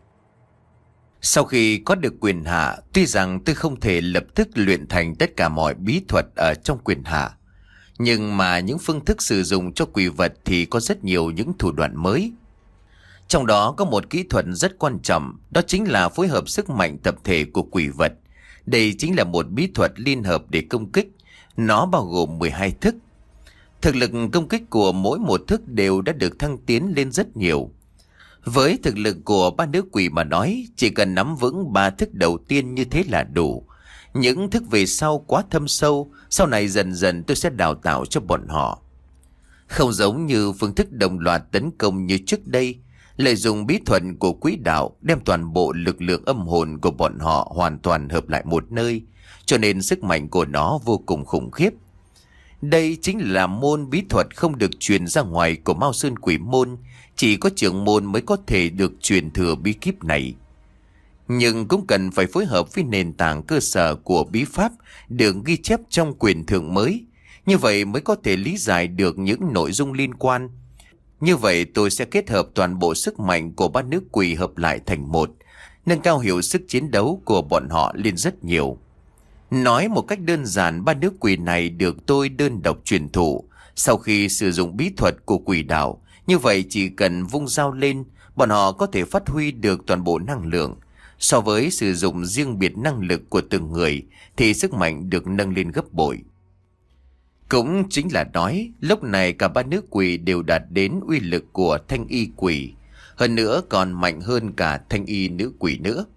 Sau khi có được quyền hạ, tuy rằng tôi không thể lập tức luyện thành tất cả mọi bí thuật ở trong quyền hạ, nhưng mà những phương thức sử dụng cho quỷ vật thì có rất nhiều những thủ đoạn mới. Trong đó có một kỹ thuật rất quan trọng, đó chính là phối hợp sức mạnh tập thể của quỷ vật. Đây chính là một bí thuật liên hợp để công kích. Nó bao gồm mười hai thức. Thực lực công kích của mỗi một thức đều đã được thăng tiến lên rất nhiều. Với thực lực của ba nữ quỷ mà nói, chỉ cần nắm vững ba thức đầu tiên như thế là đủ. Những thức về sau quá thâm sâu, sau này dần dần tôi sẽ đào tạo cho bọn họ. Không giống như phương thức đồng loạt tấn công như trước đây, lợi dụng bí thuật của quỷ đạo đem toàn bộ lực lượng âm hồn của bọn họ hoàn toàn hợp lại một nơi, cho nên sức mạnh của nó vô cùng khủng khiếp. Đây chính là môn bí thuật không được truyền ra ngoài của Mao Sơn Quỷ Môn. Chỉ có trưởng môn mới có thể được truyền thừa bí kíp này. Nhưng cũng cần phải phối hợp với nền tảng cơ sở của bí pháp được ghi chép trong quyền thượng mới. Như vậy mới có thể lý giải được những nội dung liên quan. Như vậy tôi sẽ kết hợp toàn bộ sức mạnh của ba nữ quỷ hợp lại thành một, nâng cao hiệu sức chiến đấu của bọn họ lên rất nhiều. Nói một cách đơn giản, ba nữ quỷ này được tôi đơn độc truyền thụ. Sau khi sử dụng bí thuật của quỷ đạo, như vậy chỉ cần vung dao lên, bọn họ có thể phát huy được toàn bộ năng lượng. So với sử dụng riêng biệt năng lực của từng người thì sức mạnh được nâng lên gấp bội. Cũng chính là nói, lúc này cả ba nữ quỷ đều đạt đến uy lực của thanh y quỷ, hơn nữa còn mạnh hơn cả thanh y nữ quỷ nữa.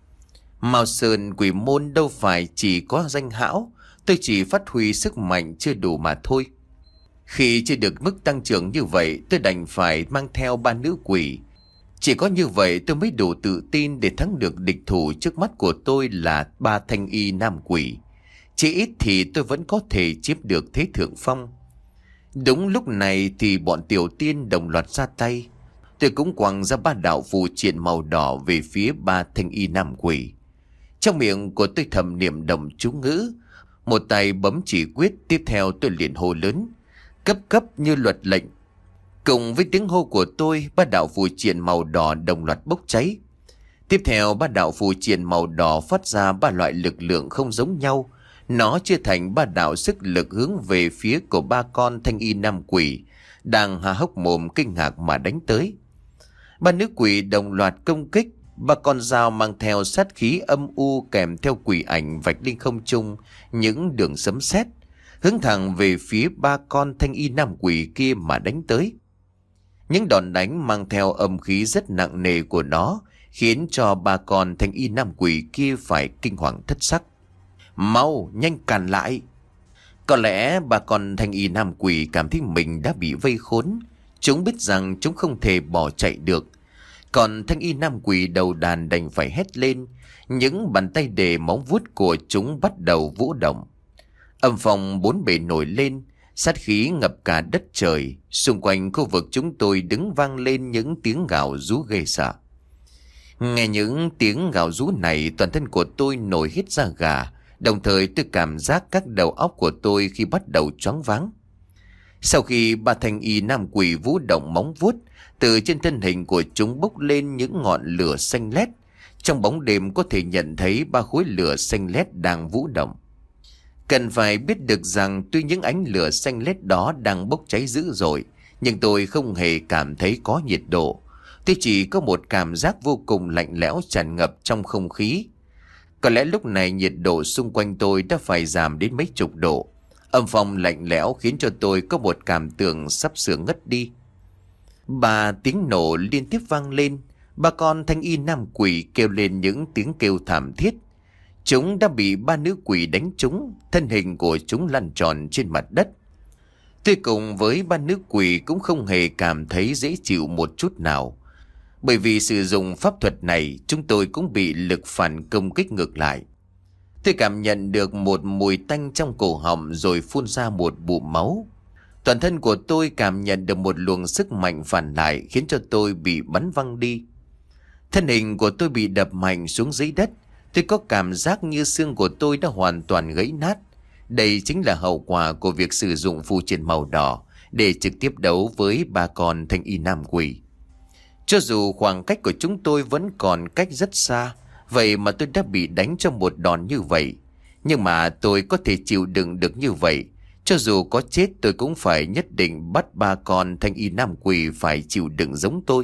Mao Sơn Quỷ Môn đâu phải chỉ có danh hão, tôi chỉ phát huy sức mạnh chưa đủ mà thôi. Khi chưa được mức tăng trưởng như vậy, tôi đành phải mang theo ba nữ quỷ. Chỉ có như vậy tôi mới đủ tự tin để thắng được địch thủ trước mắt của tôi là ba thanh y nam quỷ. Chỉ ít thì tôi vẫn có thể chiếm được thế thượng phong. Đúng lúc này thì bọn tiểu tiên đồng loạt ra tay. Tôi cũng quăng ra ba đạo phù triện màu đỏ về phía ba thanh y nam quỷ. Trong miệng của tôi thầm niệm động chú ngữ, một tay bấm chỉ quyết, tiếp theo tôi liền hô lớn, cấp cấp như luật lệnh. Cùng với tiếng hô của tôi, ba đạo phù triện màu đỏ đồng loạt bốc cháy. Tiếp theo ba đạo phù triện màu đỏ phát ra ba loại lực lượng không giống nhau. Nó chia thành ba đạo sức lực hướng về phía của ba con thanh y nam quỷ đang há hốc mồm kinh ngạc mà đánh tới. Ba nữ quỷ đồng loạt công kích. Ba con dao mang theo sát khí âm u kèm theo quỷ ảnh vạch lên không trung những đường sấm sét, hướng thẳng về phía ba con thanh y nam quỷ kia mà đánh tới. Những đòn đánh mang theo âm khí rất nặng nề của nó khiến cho ba con thanh y nam quỷ kia phải kinh hoàng thất sắc. Mau, nhanh cản lại! Có lẽ ba con thanh y nam quỷ cảm thấy mình đã bị vây khốn. Chúng biết rằng chúng không thể bỏ chạy được. Còn thanh y nam quỷ đầu đàn đành phải hét lên. Những bàn tay đề móng vuốt của chúng bắt đầu vũ động. Âm phong bốn bề nổi lên, sát khí ngập cả đất trời. Xung quanh khu vực chúng tôi đứng vang lên những tiếng gào rú ghê sợ. Nghe những tiếng gào rú này, toàn thân của tôi nổi hết da gà. Đồng thời tôi cảm giác các đầu óc của tôi khi bắt đầu choáng váng. Sau khi ba thanh y nam quỷ vũ động móng vuốt, từ trên thân hình của chúng bốc lên những ngọn lửa xanh lét. Trong bóng đêm có thể nhận thấy ba khối lửa xanh lét đang vũ động. Cần phải biết được rằng tuy những ánh lửa xanh lét đó đang bốc cháy dữ dội, nhưng tôi không hề cảm thấy có nhiệt độ. Tôi chỉ có một cảm giác vô cùng lạnh lẽo tràn ngập trong không khí. Có lẽ lúc này nhiệt độ xung quanh tôi đã phải giảm đến mấy chục độ. Âm phong lạnh lẽo khiến cho tôi có một cảm tưởng sắp sửa ngất đi. Ba tiếng nổ liên tiếp vang lên. Ba con thanh y nam quỷ kêu lên những tiếng kêu thảm thiết. Chúng đã bị ba nữ quỷ đánh trúng, thân hình của chúng lăn tròn trên mặt đất. Tôi cùng với ba nữ quỷ cũng không hề cảm thấy dễ chịu một chút nào. Bởi vì sử dụng pháp thuật này, chúng tôi cũng bị lực phản công kích ngược lại. Tôi cảm nhận được một mùi tanh trong cổ họng rồi phun ra một bụng máu. Toàn thân của tôi cảm nhận được một luồng sức mạnh phản lại khiến cho tôi bị bắn văng đi. Thân hình của tôi bị đập mạnh xuống dưới đất. Tôi có cảm giác như xương của tôi đã hoàn toàn gãy nát. Đây chính là hậu quả của việc sử dụng phù triện màu đỏ để trực tiếp đấu với ba con thanh y nam quỷ. Cho dù khoảng cách của chúng tôi vẫn còn cách rất xa, vậy mà tôi đã bị đánh cho một đòn như vậy. Nhưng mà tôi có thể chịu đựng được như vậy. Cho dù có chết tôi cũng phải nhất định bắt ba con thanh y nam quỷ phải chịu đựng giống tôi.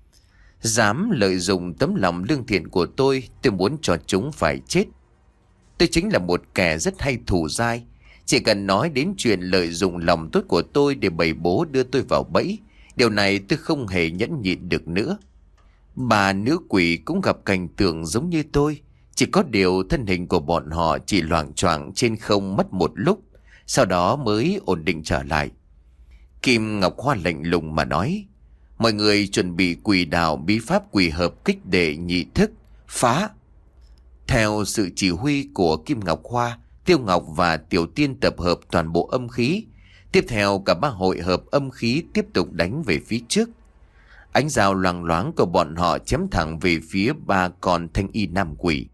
Dám lợi dụng tấm lòng lương thiện của tôi, tôi muốn cho chúng phải chết. Tôi chính là một kẻ rất hay thủ dai. Chỉ cần nói đến chuyện lợi dụng lòng tốt của tôi để bày bố đưa tôi vào bẫy, điều này tôi không hề nhẫn nhịn được nữa. Bà nữ quỷ cũng gặp cảnh tượng giống như tôi. Chỉ có điều thân hình của bọn họ chỉ loạng choạng trên không mất một lúc, sau đó mới ổn định trở lại. Kim Ngọc Hoa lạnh lùng mà nói: mọi người chuẩn bị quỷ đạo bí pháp quỷ hợp kích đệ nhị thức, phá. Theo sự chỉ huy của Kim Ngọc Hoa, Tiêu Ngọc và Tiểu Tiên tập hợp toàn bộ âm khí, Tiếp theo cả ba hội hợp âm khí tiếp tục đánh về phía trước. Ánh dao loằng loáng của bọn họ chém thẳng về phía ba con thanh y nam quỷ.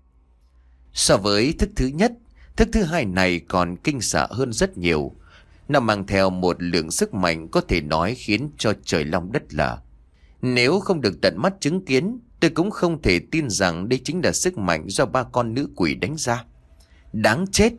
So với thức thứ nhất, thức thứ hai này còn kinh sợ hơn rất nhiều. Nó mang theo một lượng sức mạnh có thể nói khiến cho trời long đất lở. Nếu không được tận mắt chứng kiến, tôi cũng không thể tin rằng đây chính là sức mạnh do ba con nữ quỷ đánh ra. Đáng chết!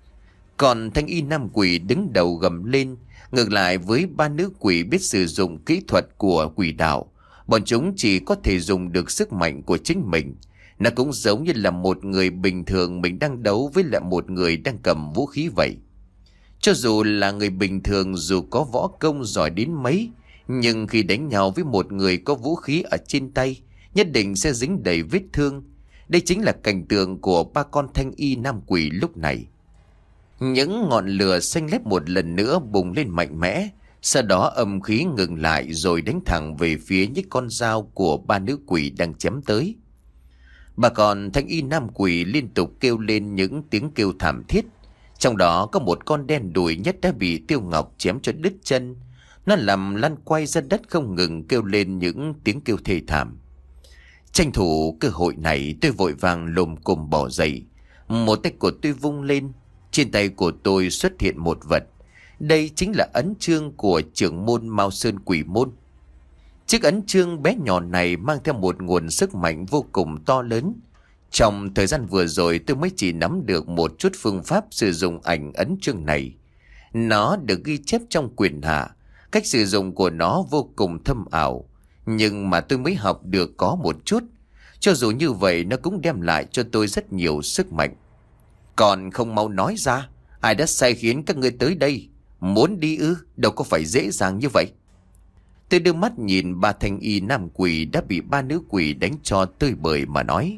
Còn thanh y nam quỷ đứng đầu gầm lên. Ngược lại với ba nữ quỷ biết sử dụng kỹ thuật của quỷ đạo, bọn chúng chỉ có thể dùng được sức mạnh của chính mình. Nó cũng giống như là một người bình thường mình đang đấu với lại một người đang cầm vũ khí vậy. Cho dù là người bình thường, dù có võ công giỏi đến mấy, nhưng khi đánh nhau với một người có vũ khí ở trên tay, nhất định sẽ dính đầy vết thương. Đây chính là cảnh tượng của ba con thanh y nam quỷ lúc này. Những ngọn lửa xanh lét một lần nữa bùng lên mạnh mẽ, sau đó âm khí ngừng lại rồi đánh thẳng về phía những con dao của ba nữ quỷ đang chém tới. Bà con thanh y nam quỷ liên tục kêu lên những tiếng kêu thảm thiết. Trong đó có một con đen đùi nhất đã bị Tiêu Ngọc chém cho đứt chân. Nó nằm lăn quay ra đất không ngừng kêu lên những tiếng kêu thê thảm. Tranh thủ cơ hội này, tôi vội vàng lồm cồm bỏ dậy. Một tay của tôi vung lên. Trên tay của tôi xuất hiện một vật. Đây chính là ấn chương của trưởng môn Mao Sơn Quỷ Môn. Chiếc ấn chương bé nhỏ này mang theo một nguồn sức mạnh vô cùng to lớn. Trong thời gian vừa rồi tôi mới chỉ nắm được một chút phương pháp sử dụng ảnh ấn chương này. Nó được ghi chép trong quyển hạ. Cách sử dụng của nó vô cùng thâm ảo. Nhưng mà tôi mới học được có một chút. Cho dù như vậy nó cũng đem lại cho tôi rất nhiều sức mạnh. Còn không mau nói ra, ai đã sai khiến các ngươi tới đây? Muốn đi ư? Đâu có phải dễ dàng như vậy. Tôi đưa mắt nhìn ba thanh y nam quỷ đã bị ba nữ quỷ đánh cho tơi bời mà nói.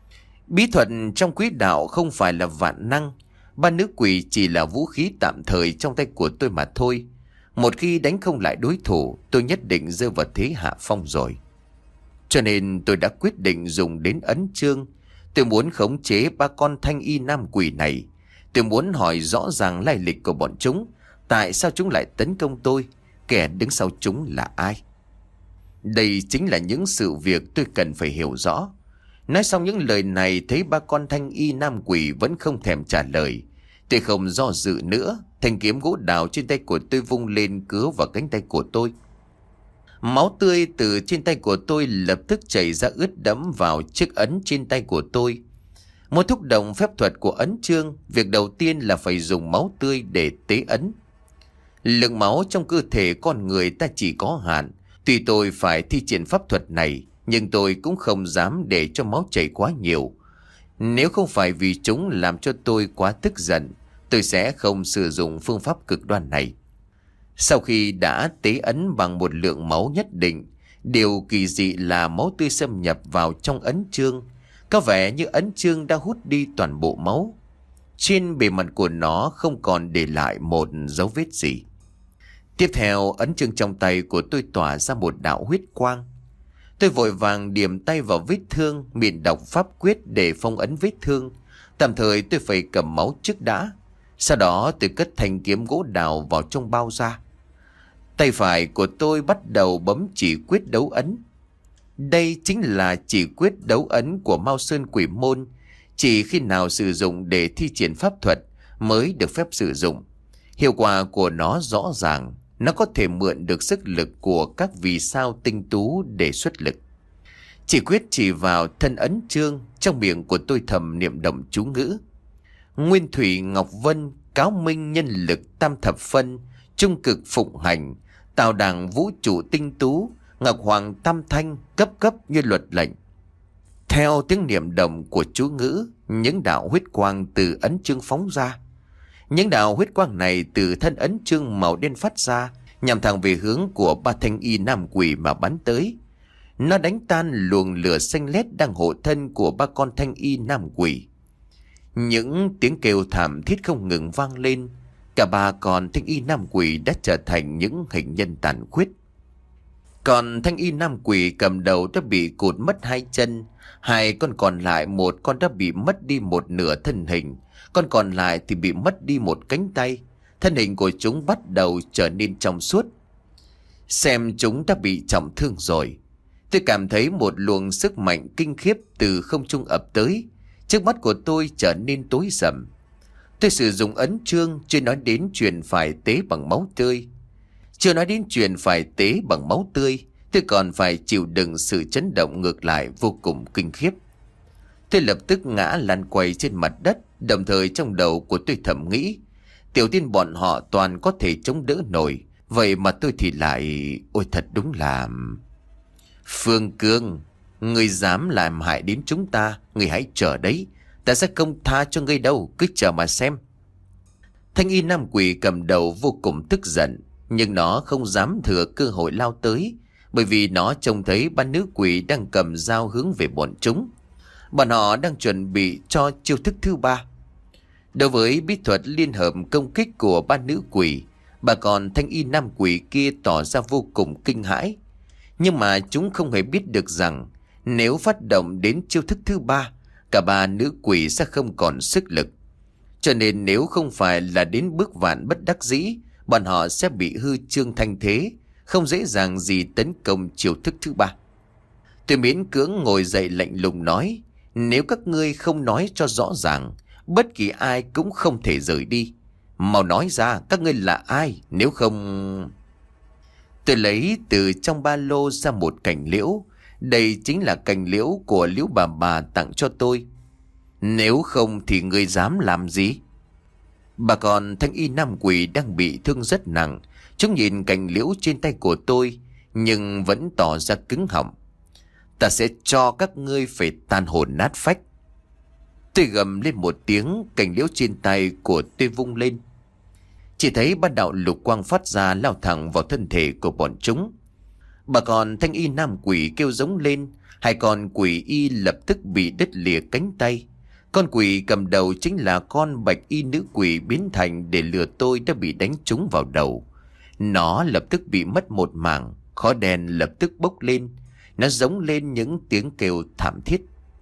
Bí thuật trong quý đạo không phải là vạn năng. Ba nữ quỷ chỉ là vũ khí tạm thời trong tay của tôi mà thôi. Một khi đánh không lại đối thủ, tôi nhất định rơi vào thế hạ phong rồi. Cho nên tôi đã quyết định dùng đến ấn chương. Tôi muốn khống chế ba con thanh y nam quỷ này. Tôi muốn hỏi rõ ràng lai lịch của bọn chúng. Tại sao chúng lại tấn công tôi? Kẻ đứng sau chúng là ai? Đây chính là những sự việc tôi cần phải hiểu rõ. Nói xong những lời này, thấy ba con thanh y nam quỷ vẫn không thèm trả lời. Tôi không do dự nữa. Thanh kiếm gỗ đào trên tay của tôi vung lên cứa vào cánh tay của tôi. Máu tươi từ trên tay của tôi lập tức chảy ra ướt đẫm vào chiếc ấn trên tay của tôi. Muốn thúc động phép thuật của ấn chương, việc đầu tiên là phải dùng máu tươi để tế ấn. Lượng máu trong cơ thể con người ta chỉ có hạn. Tuy tôi phải thi triển pháp thuật này, nhưng tôi cũng không dám để cho máu chảy quá nhiều. Nếu không phải vì chúng làm cho tôi quá tức giận, tôi sẽ không sử dụng phương pháp cực đoan này. Sau khi đã tế ấn bằng một lượng máu nhất định, điều kỳ dị là máu tươi xâm nhập vào trong ấn chương. Có vẻ như ấn chương đã hút đi toàn bộ máu. Trên bề mặt của nó không còn để lại một dấu vết gì. Tiếp theo, ấn chương trong tay của tôi tỏa ra một đạo huyết quang. Tôi vội vàng điểm tay vào vết thương, miệng đọc pháp quyết để phong ấn vết thương. Tạm thời tôi phải cầm máu trước đã. Sau đó tôi cất thanh kiếm gỗ đào vào trong bao ra. Tay phải của tôi bắt đầu bấm chỉ quyết đấu ấn. Đây chính là chỉ quyết đấu ấn của Mao Sơn Quỷ Môn. Chỉ khi nào sử dụng để thi triển pháp thuật mới được phép sử dụng. Hiệu quả của nó rõ ràng. Nó có thể mượn được sức lực của các vì sao tinh tú để xuất lực. Chỉ quyết chỉ vào thân ấn chương. Trong miệng của tôi thầm niệm động chú ngữ. Nguyên thủy ngọc vân, cáo minh nhân lực tam thập phân, trung cực phụng hành, tạo đảng vũ trụ tinh tú, ngọc hoàng tam thanh, cấp cấp như luật lệnh. Theo tiếng niệm động của chú ngữ, những đạo huyết quang từ ấn chương phóng ra. Những đạo huyết quang này từ thân ấn chương màu đen phát ra, nhằm thẳng về hướng của ba thanh y nam quỷ mà bắn tới. Nó đánh tan luồng lửa xanh lét đang hộ thân của ba con thanh y nam quỷ. Những tiếng kêu thảm thiết không ngừng vang lên. Cả ba con thanh y nam quỷ đã trở thành những hình nhân tàn khuyết. Còn thanh y nam quỷ cầm đầu đã bị cụt mất hai chân. Hai con còn lại, một con đã bị mất đi một nửa thân hình. Con còn lại thì bị mất đi một cánh tay. thân hình của chúng bắt đầu trở nên trong suốt. Xem chúng đã bị trọng thương rồi. Tôi cảm thấy một luồng sức mạnh kinh khiếp từ không trung ập tới. Trước mắt của tôi trở nên tối sầm. Tôi sử dụng ấn chương, chưa nói đến chuyện phải tế bằng máu tươi. Chưa nói đến chuyện phải tế bằng máu tươi, tôi còn phải chịu đựng sự chấn động ngược lại vô cùng kinh khiếp. Tôi lập tức ngã lăn quay trên mặt đất, đồng thời trong đầu của tôi thầm nghĩ, tiểu tiên bọn họ toàn có thể chống đỡ nổi, vậy mà tôi thì lại... Ôi thật đúng là... Phương Cương, ngươi dám làm hại đến chúng ta, ngươi hãy chờ đấy, ta sẽ không tha cho ngươi đâu, cứ chờ mà xem. Thanh y nam quỷ cầm đầu vô cùng tức giận, nhưng nó không dám thừa cơ hội lao tới, bởi vì nó trông thấy ba nữ quỷ đang cầm dao hướng về bọn chúng. Bọn họ đang chuẩn bị cho chiêu thức thứ ba. Đối với bí thuật liên hợp công kích của ba nữ quỷ, bà còn thanh y nam quỷ kia tỏ ra vô cùng kinh hãi. Nhưng mà chúng không hề biết được rằng nếu phát động đến chiêu thức thứ ba, cả ba nữ quỷ sẽ không còn sức lực. Cho nên nếu không phải là đến bước vạn bất đắc dĩ, bọn họ sẽ bị hư trương thanh thế, không dễ dàng gì tấn công chiêu thức thứ ba. Tôi miễn cưỡng ngồi dậy lạnh lùng nói, nếu các ngươi không nói cho rõ ràng, bất kỳ ai cũng không thể rời đi. Mau nói ra các ngươi là ai, nếu không... Tôi lấy từ trong ba lô ra một cành liễu. Đây chính là cành liễu của Liễu bà bà tặng cho tôi. Nếu không thì ngươi dám làm gì? Bà còn thanh y nam quỷ đang bị thương rất nặng. Chúng nhìn cành liễu trên tay của tôi, nhưng vẫn tỏ ra cứng họng. Ta sẽ cho các ngươi phải tan hồn nát phách. Tôi gầm lên một tiếng, cành liễu trên tay của tôi vung lên. Chỉ thấy ba đạo lục quang phát ra lao thẳng vào thân thể của bọn chúng. Bà còn thanh y nam quỷ kêu giống lên, hai con quỷ y lập tức bị đứt lìa cánh tay. Con quỷ cầm đầu chính là con bạch y nữ quỷ biến thành để lừa tôi đã bị đánh trúng vào đầu. Nó lập tức bị mất một mảng, khói đen lập tức bốc lên. Nó giống lên những tiếng kêu thảm thiết.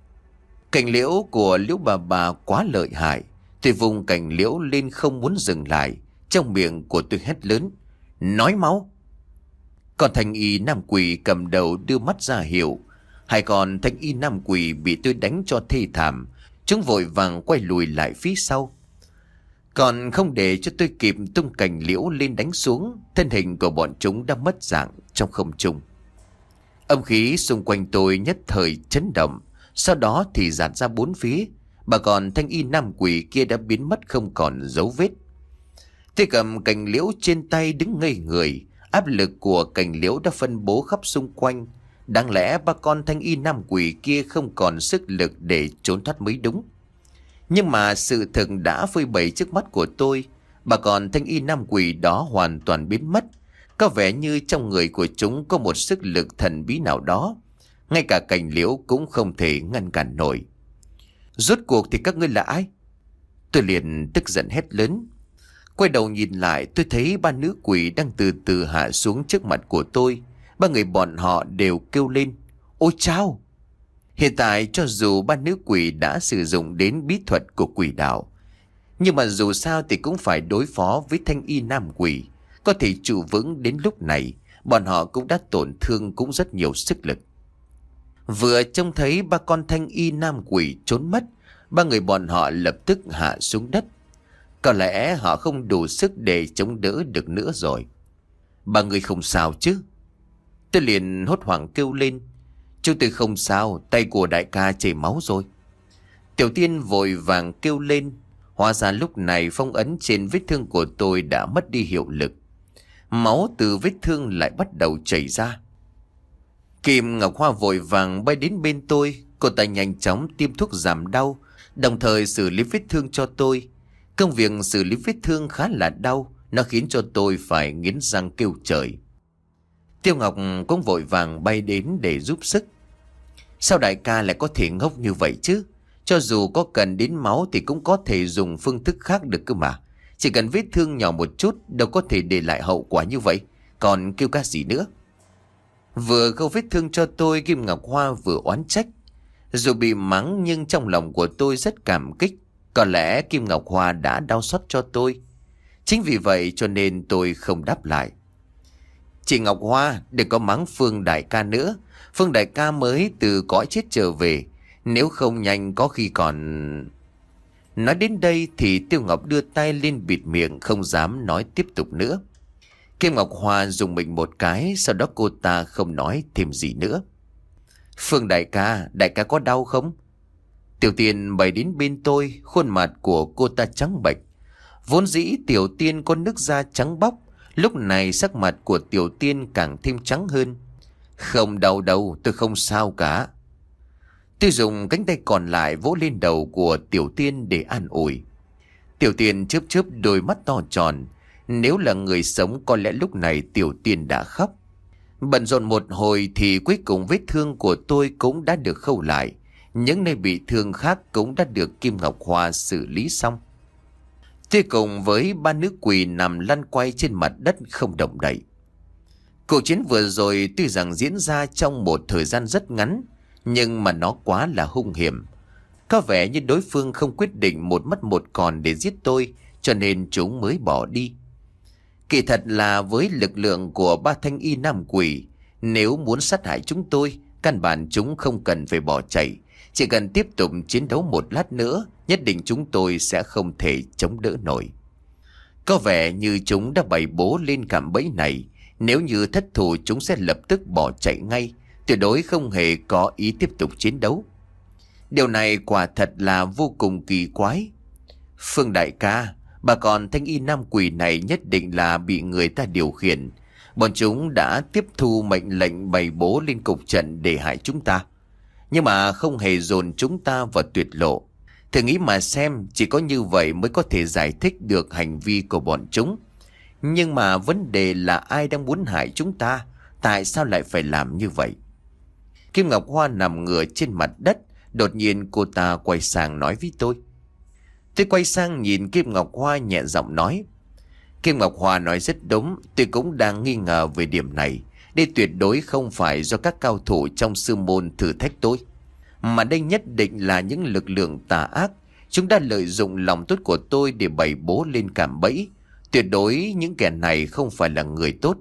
Cành liễu của Liễu bà bà quá lợi hại. Tôi vùng cành liễu lên không muốn dừng lại. Trong miệng của tôi hét lớn, nói máu. Còn thanh y nam quỷ cầm đầu đưa mắt ra hiệu. Hai con thanh y nam quỷ bị tôi đánh cho thê thảm. Chúng vội vàng quay lùi lại phía sau. Còn không để cho tôi kịp tung cành liễu lên đánh xuống, thân hình của bọn chúng đã mất dạng trong không trung. Âm khí xung quanh tôi nhất thời chấn động, sau đó thì dạt ra bốn phía. Bà còn thanh y nam quỷ kia đã biến mất không còn dấu vết. Tôi cầm cành liễu trên tay đứng ngây người. Áp lực của cành liễu đã phân bố khắp xung quanh. Đáng lẽ ba con thanh y nam quỷ kia không còn sức lực để trốn thoát mới đúng. Nhưng mà sự thực đã phơi bày trước mắt của tôi. Bà con thanh y nam quỷ đó hoàn toàn biến mất. Có vẻ như trong người của chúng có một sức lực thần bí nào đó. Ngay cả cành liễu cũng không thể ngăn cản nổi. Rốt cuộc thì các ngươi là ai? Tôi liền tức giận hét lớn. Quay đầu nhìn lại, tôi thấy ba nữ quỷ đang từ từ hạ xuống trước mặt của tôi. Ba người bọn họ đều kêu lên, ôi chao! Hiện tại cho dù ba nữ quỷ đã sử dụng đến bí thuật của quỷ đạo, nhưng mà dù sao thì cũng phải đối phó với thanh y nam quỷ. Có thể trụ vững đến lúc này, bọn họ cũng đã tổn thương cũng rất nhiều sức lực. Vừa trông thấy ba con thanh y nam quỷ trốn mất, ba người bọn họ lập tức hạ xuống đất. Có lẽ họ không đủ sức để chống đỡ được nữa rồi. Ba người không sao chứ? Tôi liền hốt hoảng kêu lên. Chúng tôi không sao, tay của đại ca chảy máu rồi. Tiểu Tiên vội vàng kêu lên. Hóa ra lúc này phong ấn trên vết thương của tôi đã mất đi hiệu lực. Máu từ vết thương lại bắt đầu chảy ra. Kim Ngọc Hoa vội vàng bay đến bên tôi. Cô ta nhanh chóng tiêm thuốc giảm đau, đồng thời xử lý vết thương cho tôi. Công việc xử lý vết thương khá là đau, nó khiến cho tôi phải nghiến răng kêu trời. Tiêu Ngọc cũng vội vàng bay đến để giúp sức. Sao đại ca lại có thể ngốc như vậy chứ? Cho dù có cần đến máu thì cũng có thể dùng phương thức khác được cơ mà. Chỉ cần vết thương nhỏ một chút đâu có thể để lại hậu quả như vậy. Còn kêu ca gì nữa? Vừa khâu vết thương cho tôi, Kim Ngọc Hoa vừa oán trách. Dù bị mắng nhưng trong lòng của tôi rất cảm kích. Có lẽ Kim Ngọc Hoa đã đau xót cho tôi. Chính vì vậy cho nên tôi không đáp lại. Chị Ngọc Hoa, đừng có mắng Phương đại ca nữa. Phương đại ca mới từ cõi chết trở về. Nếu không nhanh có khi còn... Nói đến đây thì Tiêu Ngọc đưa tay lên bịt miệng, không dám nói tiếp tục nữa. Kim Ngọc Hoa dùng mình một cái, sau đó cô ta không nói thêm gì nữa. Phương đại ca, đại ca có đau không? Tiểu Tiên bày đến bên tôi, khuôn mặt của cô ta trắng bệch. Vốn dĩ Tiểu Tiên có nước da trắng bóc, lúc này sắc mặt của Tiểu Tiên càng thêm trắng hơn. Không đau đâu, tôi không sao cả. Tôi dùng cánh tay còn lại vỗ lên đầu của Tiểu Tiên để an ủi. Tiểu Tiên chớp chớp đôi mắt to tròn. Nếu là người sống có lẽ lúc này Tiểu Tiên đã khóc. Bận rộn một hồi thì cuối cùng vết thương của tôi cũng đã được khâu lại. Những nơi bị thương khác cũng đã được Kim Ngọc Hoa xử lý xong. Tôi cùng với ba nữ quỷ nằm lăn quay trên mặt đất không động đậy. Cuộc chiến vừa rồi tuy rằng diễn ra trong một thời gian rất ngắn, nhưng mà nó quá là hung hiểm. Có vẻ như đối phương không quyết định một mất một còn để giết tôi, cho nên chúng mới bỏ đi. Kỳ thật là với lực lượng của ba thanh y nam quỷ, nếu muốn sát hại chúng tôi, căn bản chúng không cần phải bỏ chạy. Chỉ cần tiếp tục chiến đấu một lát nữa, nhất định chúng tôi sẽ không thể chống đỡ nổi. Có vẻ như chúng đã bày bố lên cạm bẫy này. Nếu như thất thủ chúng sẽ lập tức bỏ chạy ngay, tuyệt đối không hề có ý tiếp tục chiến đấu. Điều này quả thật là vô cùng kỳ quái. Phương đại ca, bà con thanh y nam quỷ này nhất định là bị người ta điều khiển. Bọn chúng đã tiếp thu mệnh lệnh bày bố lên cục trận để hại chúng ta. Nhưng mà không hề dồn chúng ta vào tuyệt lộ. Thử nghĩ mà xem, chỉ có như vậy mới có thể giải thích được hành vi của bọn chúng. Nhưng mà vấn đề là ai đang muốn hại chúng ta? Tại sao lại phải làm như vậy? Kim Ngọc Hoa nằm ngửa trên mặt đất. Đột nhiên cô ta quay sang nói với tôi. Tôi quay sang nhìn Kim Ngọc Hoa nhẹ giọng nói. Kim Ngọc Hoa nói rất đúng. Tôi cũng đang nghi ngờ về điểm này. Đây tuyệt đối không phải do các cao thủ trong sư môn thử thách tôi, mà đây nhất định là những lực lượng tà ác. Chúng đã lợi dụng lòng tốt của tôi để bày bố lên cạm bẫy. Tuyệt đối những kẻ này không phải là người tốt.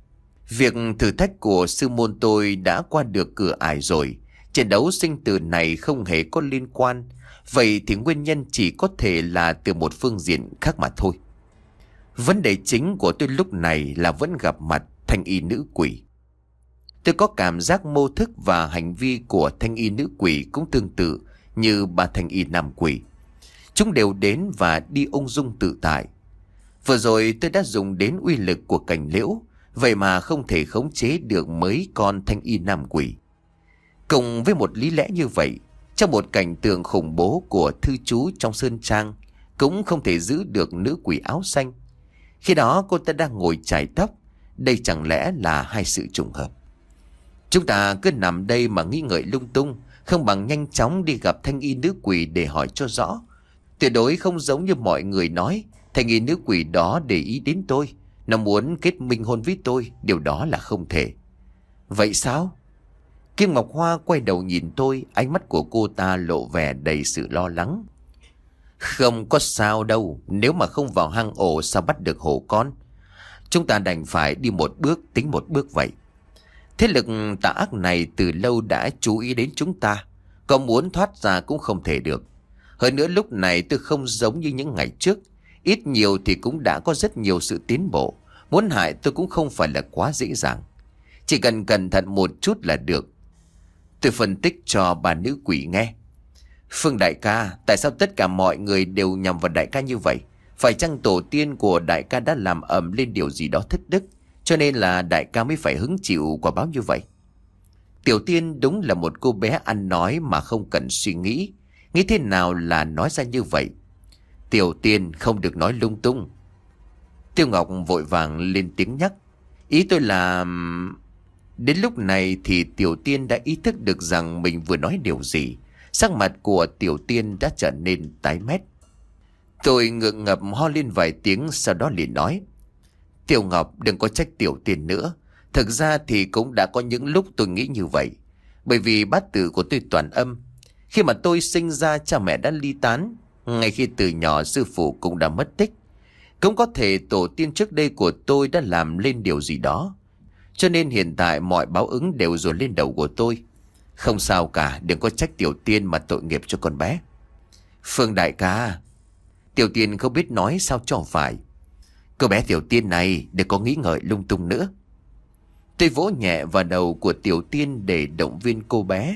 Việc thử thách của sư môn tôi đã qua được cửa ải rồi. Trận đấu sinh tử này không hề có liên quan. Vậy thì nguyên nhân chỉ có thể là từ một phương diện khác mà thôi. Vấn đề chính của tôi lúc này là vẫn gặp mặt thanh y nữ quỷ. Tôi có cảm giác mô thức và hành vi của thanh y nữ quỷ cũng tương tự như ba thanh y nam quỷ. Chúng đều đến và đi ung dung tự tại. Vừa rồi tôi đã dùng đến uy lực của cành liễu, vậy mà không thể khống chế được mấy con thanh y nam quỷ. Cùng với một lý lẽ như vậy, trong một cảnh tượng khủng bố của thư chú trong sơn trang, cũng không thể giữ được nữ quỷ áo xanh. Khi đó cô ta đang ngồi chải tóc. Đây chẳng lẽ là hai sự trùng hợp? Chúng ta cứ nằm đây mà nghĩ ngợi lung tung, không bằng nhanh chóng đi gặp thanh y nữ quỷ để hỏi cho rõ. Tuyệt đối không giống như mọi người nói, thanh y nữ quỷ đó để ý đến tôi, nó muốn kết minh hôn với tôi. Điều đó là không thể. Vậy sao? Kim Ngọc Hoa quay đầu nhìn tôi, ánh mắt của cô ta lộ vẻ đầy sự lo lắng. Không có sao đâu, nếu mà không vào hang ổ sao bắt được hổ con? Chúng ta đành phải đi một bước tính một bước vậy. Thế lực tà ác này từ lâu đã chú ý đến chúng ta, có muốn thoát ra cũng không thể được. Hơn nữa lúc này tôi không giống như những ngày trước. Ít nhiều thì cũng đã có rất nhiều sự tiến bộ. Muốn hại tôi cũng không phải là quá dễ dàng. Chỉ cần cẩn thận một chút là được. Tôi phân tích cho bà nữ quỷ nghe. Phương đại ca, tại sao tất cả mọi người đều nhằm vào đại ca như vậy? Phải chăng tổ tiên của đại ca đã làm ầm lên điều gì đó thất đức, cho nên là đại ca mới phải hứng chịu quả báo như vậy? Tiểu Tiên đúng là một cô bé ăn nói mà không cần suy nghĩ. Nghĩ thế nào là nói ra như vậy. Tiểu Tiên không được nói lung tung. Tiêu Ngọc vội vàng lên tiếng nhắc. Ý tôi là... Đến lúc này thì Tiểu Tiên đã ý thức được rằng mình vừa nói điều gì. Sắc mặt của Tiểu Tiên đã trở nên tái mét. Tôi ngượng ngập ho lên vài tiếng, sau đó liền nói. Tiểu Ngọc đừng có trách Tiểu Tiên nữa. Thực ra thì cũng đã có những lúc tôi nghĩ như vậy. Bởi vì bát tự của tôi toàn âm. Khi mà tôi sinh ra cha mẹ đã ly tán. Ngay khi từ nhỏ sư phụ cũng đã mất tích. Cũng có thể tổ tiên trước đây của tôi đã làm lên điều gì đó, cho nên hiện tại mọi báo ứng đều dồn lên đầu của tôi. Không sao cả, đừng có trách Tiểu Tiên mà tội nghiệp cho con bé. Phương đại ca, Tiểu Tiên không biết nói sao cho phải. Cô bé Tiểu Tiên này đừng có nghĩ ngợi lung tung nữa. Tôi vỗ nhẹ vào đầu của Tiểu Tiên để động viên cô bé.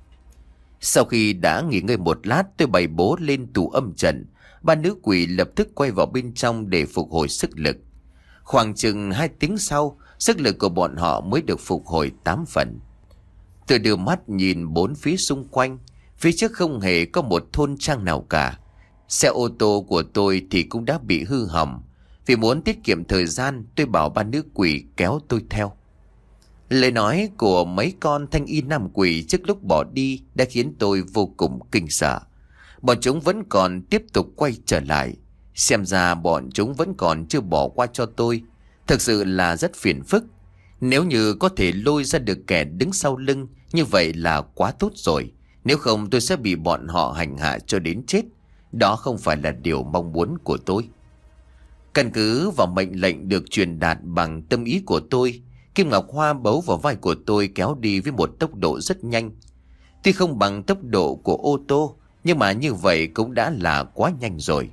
Sau khi đã nghỉ ngơi một lát, tôi bày bố lên tủ âm trận. Ba nữ quỷ lập tức quay vào bên trong để phục hồi sức lực. Khoảng chừng hai tiếng sau, sức lực của bọn họ mới được phục hồi tám phần. Tôi đưa mắt nhìn bốn phía xung quanh. Phía trước không hề có một thôn trang nào cả. Xe ô tô của tôi thì cũng đã bị hư hỏng. Vì muốn tiết kiệm thời gian, tôi bảo ba nữ quỷ kéo tôi theo. Lời nói của mấy con thanh y nam quỷ trước lúc bỏ đi đã khiến tôi vô cùng kinh sợ. Bọn chúng vẫn còn tiếp tục quay trở lại. Xem ra bọn chúng vẫn còn chưa bỏ qua cho tôi. Thực sự là rất phiền phức. Nếu như có thể lôi ra được kẻ đứng sau lưng, như vậy là quá tốt rồi. Nếu không tôi sẽ bị bọn họ hành hạ cho đến chết. Đó không phải là điều mong muốn của tôi. Căn cứ vào mệnh lệnh được truyền đạt bằng tâm ý của tôi, Kim Ngọc Hoa bấu vào vai của tôi kéo đi với một tốc độ rất nhanh. Tuy không bằng tốc độ của ô tô, nhưng mà như vậy cũng đã là quá nhanh rồi.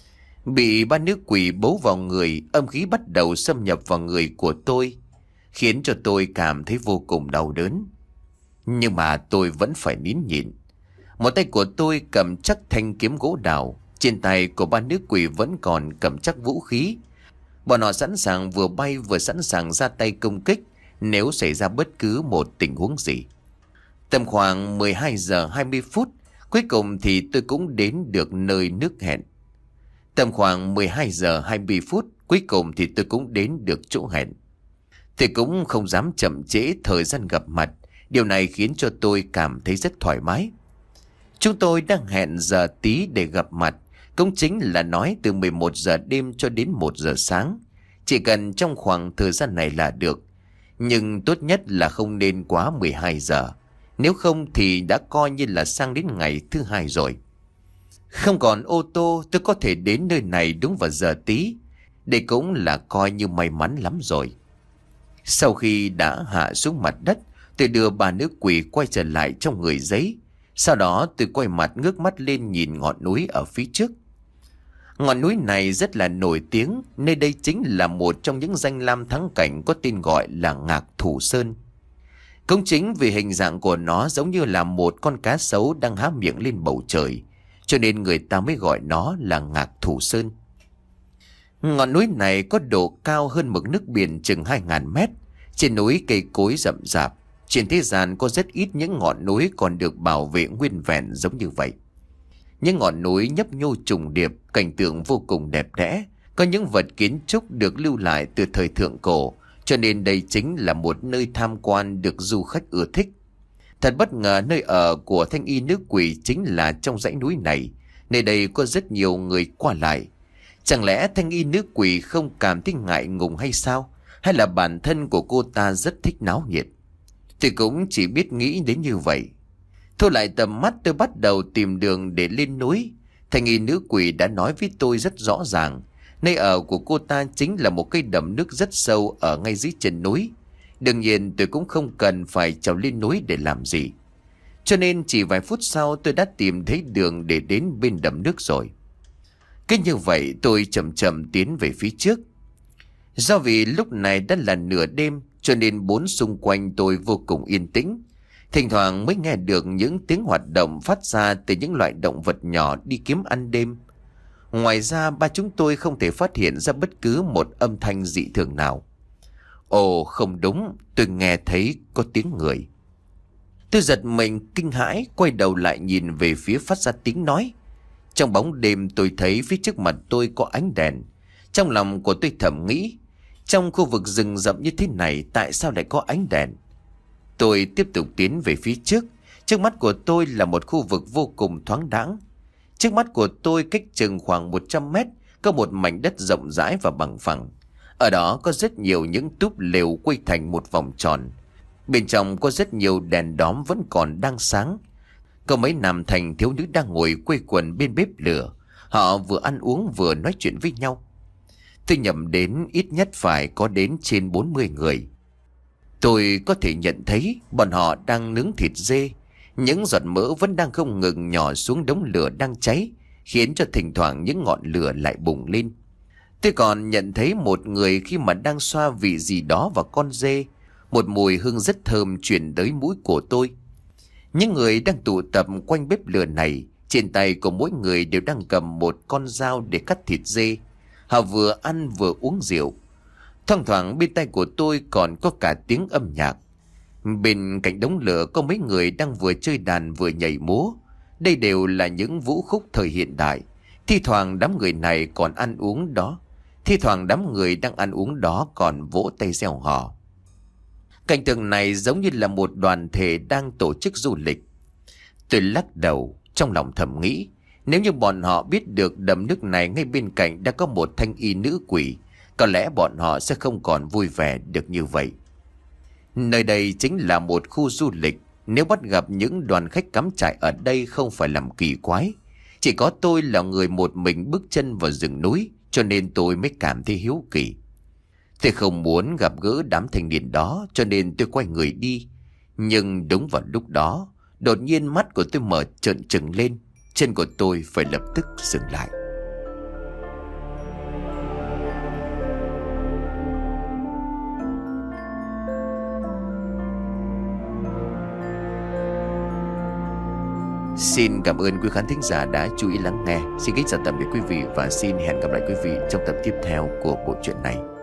Bị ba nữ quỷ bấu vào người, âm khí bắt đầu xâm nhập vào người của tôi, khiến cho tôi cảm thấy vô cùng đau đớn. Nhưng mà tôi vẫn phải nín nhịn. Một tay của tôi cầm chắc thanh kiếm gỗ đào, trên tay của ba nữ quỷ vẫn còn cầm chắc vũ khí. Bọn họ sẵn sàng vừa bay vừa sẵn sàng ra tay công kích nếu xảy ra bất cứ một tình huống gì. Tầm khoảng mười hai giờ hai mươi phút, cuối cùng thì tôi cũng đến được nơi nước hẹn. Tầm khoảng mười hai giờ hai mươi phút, cuối cùng thì tôi cũng đến được chỗ hẹn. Tôi cũng không dám chậm trễ thời gian gặp mặt, điều này khiến cho tôi cảm thấy rất thoải mái. Chúng tôi đang hẹn giờ tí để gặp mặt, cũng chính là nói từ mười một giờ đêm cho đến một giờ sáng. Chỉ cần trong khoảng thời gian này là được. Nhưng tốt nhất là không nên quá mười hai giờ. Nếu không thì đã coi như là sang đến ngày thứ hai rồi. Không còn ô tô, tôi có thể đến nơi này đúng vào giờ tí. Đây cũng là coi như may mắn lắm rồi. Sau khi đã hạ xuống mặt đất, tôi đưa bà nữ quỷ quay trở lại trong người giấy. Sau đó tôi quay mặt ngước mắt lên nhìn ngọn núi ở phía trước. Ngọn núi này rất là nổi tiếng, nơi đây chính là một trong những danh lam thắng cảnh có tên gọi là Ngạc Thủ Sơn. Cũng chính vì hình dạng của nó giống như là một con cá sấu đang há miệng lên bầu trời, cho nên người ta mới gọi nó là Ngạc Thủ Sơn. Ngọn núi này có độ cao hơn mực nước biển chừng hai nghìn mét. Trên núi cây cối rậm rạp. Trên thế gian có rất ít những ngọn núi còn được bảo vệ nguyên vẹn giống như vậy. Những ngọn núi nhấp nhô trùng điệp, cảnh tượng vô cùng đẹp đẽ. Có những vật kiến trúc được lưu lại từ thời thượng cổ, cho nên đây chính là một nơi tham quan được du khách ưa thích. Thật bất ngờ nơi ở của thanh y nữ quỷ chính là trong dãy núi này. Nơi đây có rất nhiều người qua lại. Chẳng lẽ thanh y nữ quỷ không cảm thấy ngại ngùng hay sao? Hay là bản thân của cô ta rất thích náo nhiệt? Tôi cũng chỉ biết nghĩ đến như vậy. Thu lại tầm mắt, tôi bắt đầu tìm đường để lên núi. Thanh y nữ quỷ đã nói với tôi rất rõ ràng. Nơi ở của cô ta chính là một cây đầm nước rất sâu ở ngay dưới chân núi. Đương nhiên tôi cũng không cần phải trèo lên núi để làm gì. Cho nên chỉ vài phút sau tôi đã tìm thấy đường để đến bên đầm nước rồi. Cứ như vậy tôi chậm chậm tiến về phía trước. Do vì lúc này đã là nửa đêm, cho nên bốn xung quanh tôi vô cùng yên tĩnh. Thỉnh thoảng mới nghe được những tiếng hoạt động phát ra từ những loại động vật nhỏ đi kiếm ăn đêm. Ngoài ra ba chúng tôi không thể phát hiện ra bất cứ một âm thanh dị thường nào. Ồ không đúng, tôi nghe thấy có tiếng người. Tôi giật mình kinh hãi, quay đầu lại nhìn về phía phát ra tiếng nói. Trong bóng đêm tôi thấy phía trước mặt tôi có ánh đèn. Trong lòng của tôi thầm nghĩ, trong khu vực rừng rậm như thế này tại sao lại có ánh đèn? Tôi tiếp tục tiến về phía trước. Trước mắt của tôi là một khu vực vô cùng thoáng đãng. Trước mắt của tôi cách chừng khoảng một trăm mét có một mảnh đất rộng rãi và bằng phẳng. Ở đó có rất nhiều những túp lều quây thành một vòng tròn. Bên trong có rất nhiều đèn đóm vẫn còn đang sáng. Có mấy nam thành thiếu nữ đang ngồi quây quần bên bếp lửa. Họ vừa ăn uống vừa nói chuyện với nhau. Tôi nhầm đến ít nhất phải có đến trên bốn mươi người. Tôi có thể nhận thấy bọn họ đang nướng thịt dê. Những giọt mỡ vẫn đang không ngừng nhỏ xuống đống lửa đang cháy, khiến cho thỉnh thoảng những ngọn lửa lại bùng lên. Tôi còn nhận thấy một người khi mà đang xoa vị gì đó vào con dê. Một mùi hương rất thơm truyền tới mũi của tôi. Những người đang tụ tập quanh bếp lửa này, trên tay của mỗi người đều đang cầm một con dao để cắt thịt dê. Họ vừa ăn vừa uống rượu. Thoang thoảng bên tay của tôi còn có cả tiếng âm nhạc. Bên cạnh đống lửa có mấy người đang vừa chơi đàn vừa nhảy múa. Đây đều là những vũ khúc thời hiện đại. Thi thoảng đám người này còn ăn uống đó. Thi thoảng đám người đang ăn uống đó còn vỗ tay reo hò. Cảnh tượng này giống như là một đoàn thể đang tổ chức du lịch. Tôi lắc đầu, trong lòng thầm nghĩ, nếu như bọn họ biết được đầm nước này ngay bên cạnh đã có một thanh y nữ quỷ, có lẽ bọn họ sẽ không còn vui vẻ được như vậy. Nơi đây chính là một khu du lịch. Nếu bắt gặp những đoàn khách cắm trại ở đây không phải làm kỳ quái. Chỉ có tôi là người một mình bước chân vào rừng núi, cho nên tôi mới cảm thấy hiếu kỳ. Tôi không muốn gặp gỡ đám thanh niên đó, cho nên tôi quay người đi. Nhưng đúng vào lúc đó, đột nhiên mắt của tôi mở trợn trừng lên. Chân của tôi phải lập tức dừng lại. Xin cảm ơn quý khán thính giả đã chú ý lắng nghe. Xin kính chào tạm biệt quý vị và xin hẹn gặp lại quý vị trong tập tiếp theo của bộ truyện này.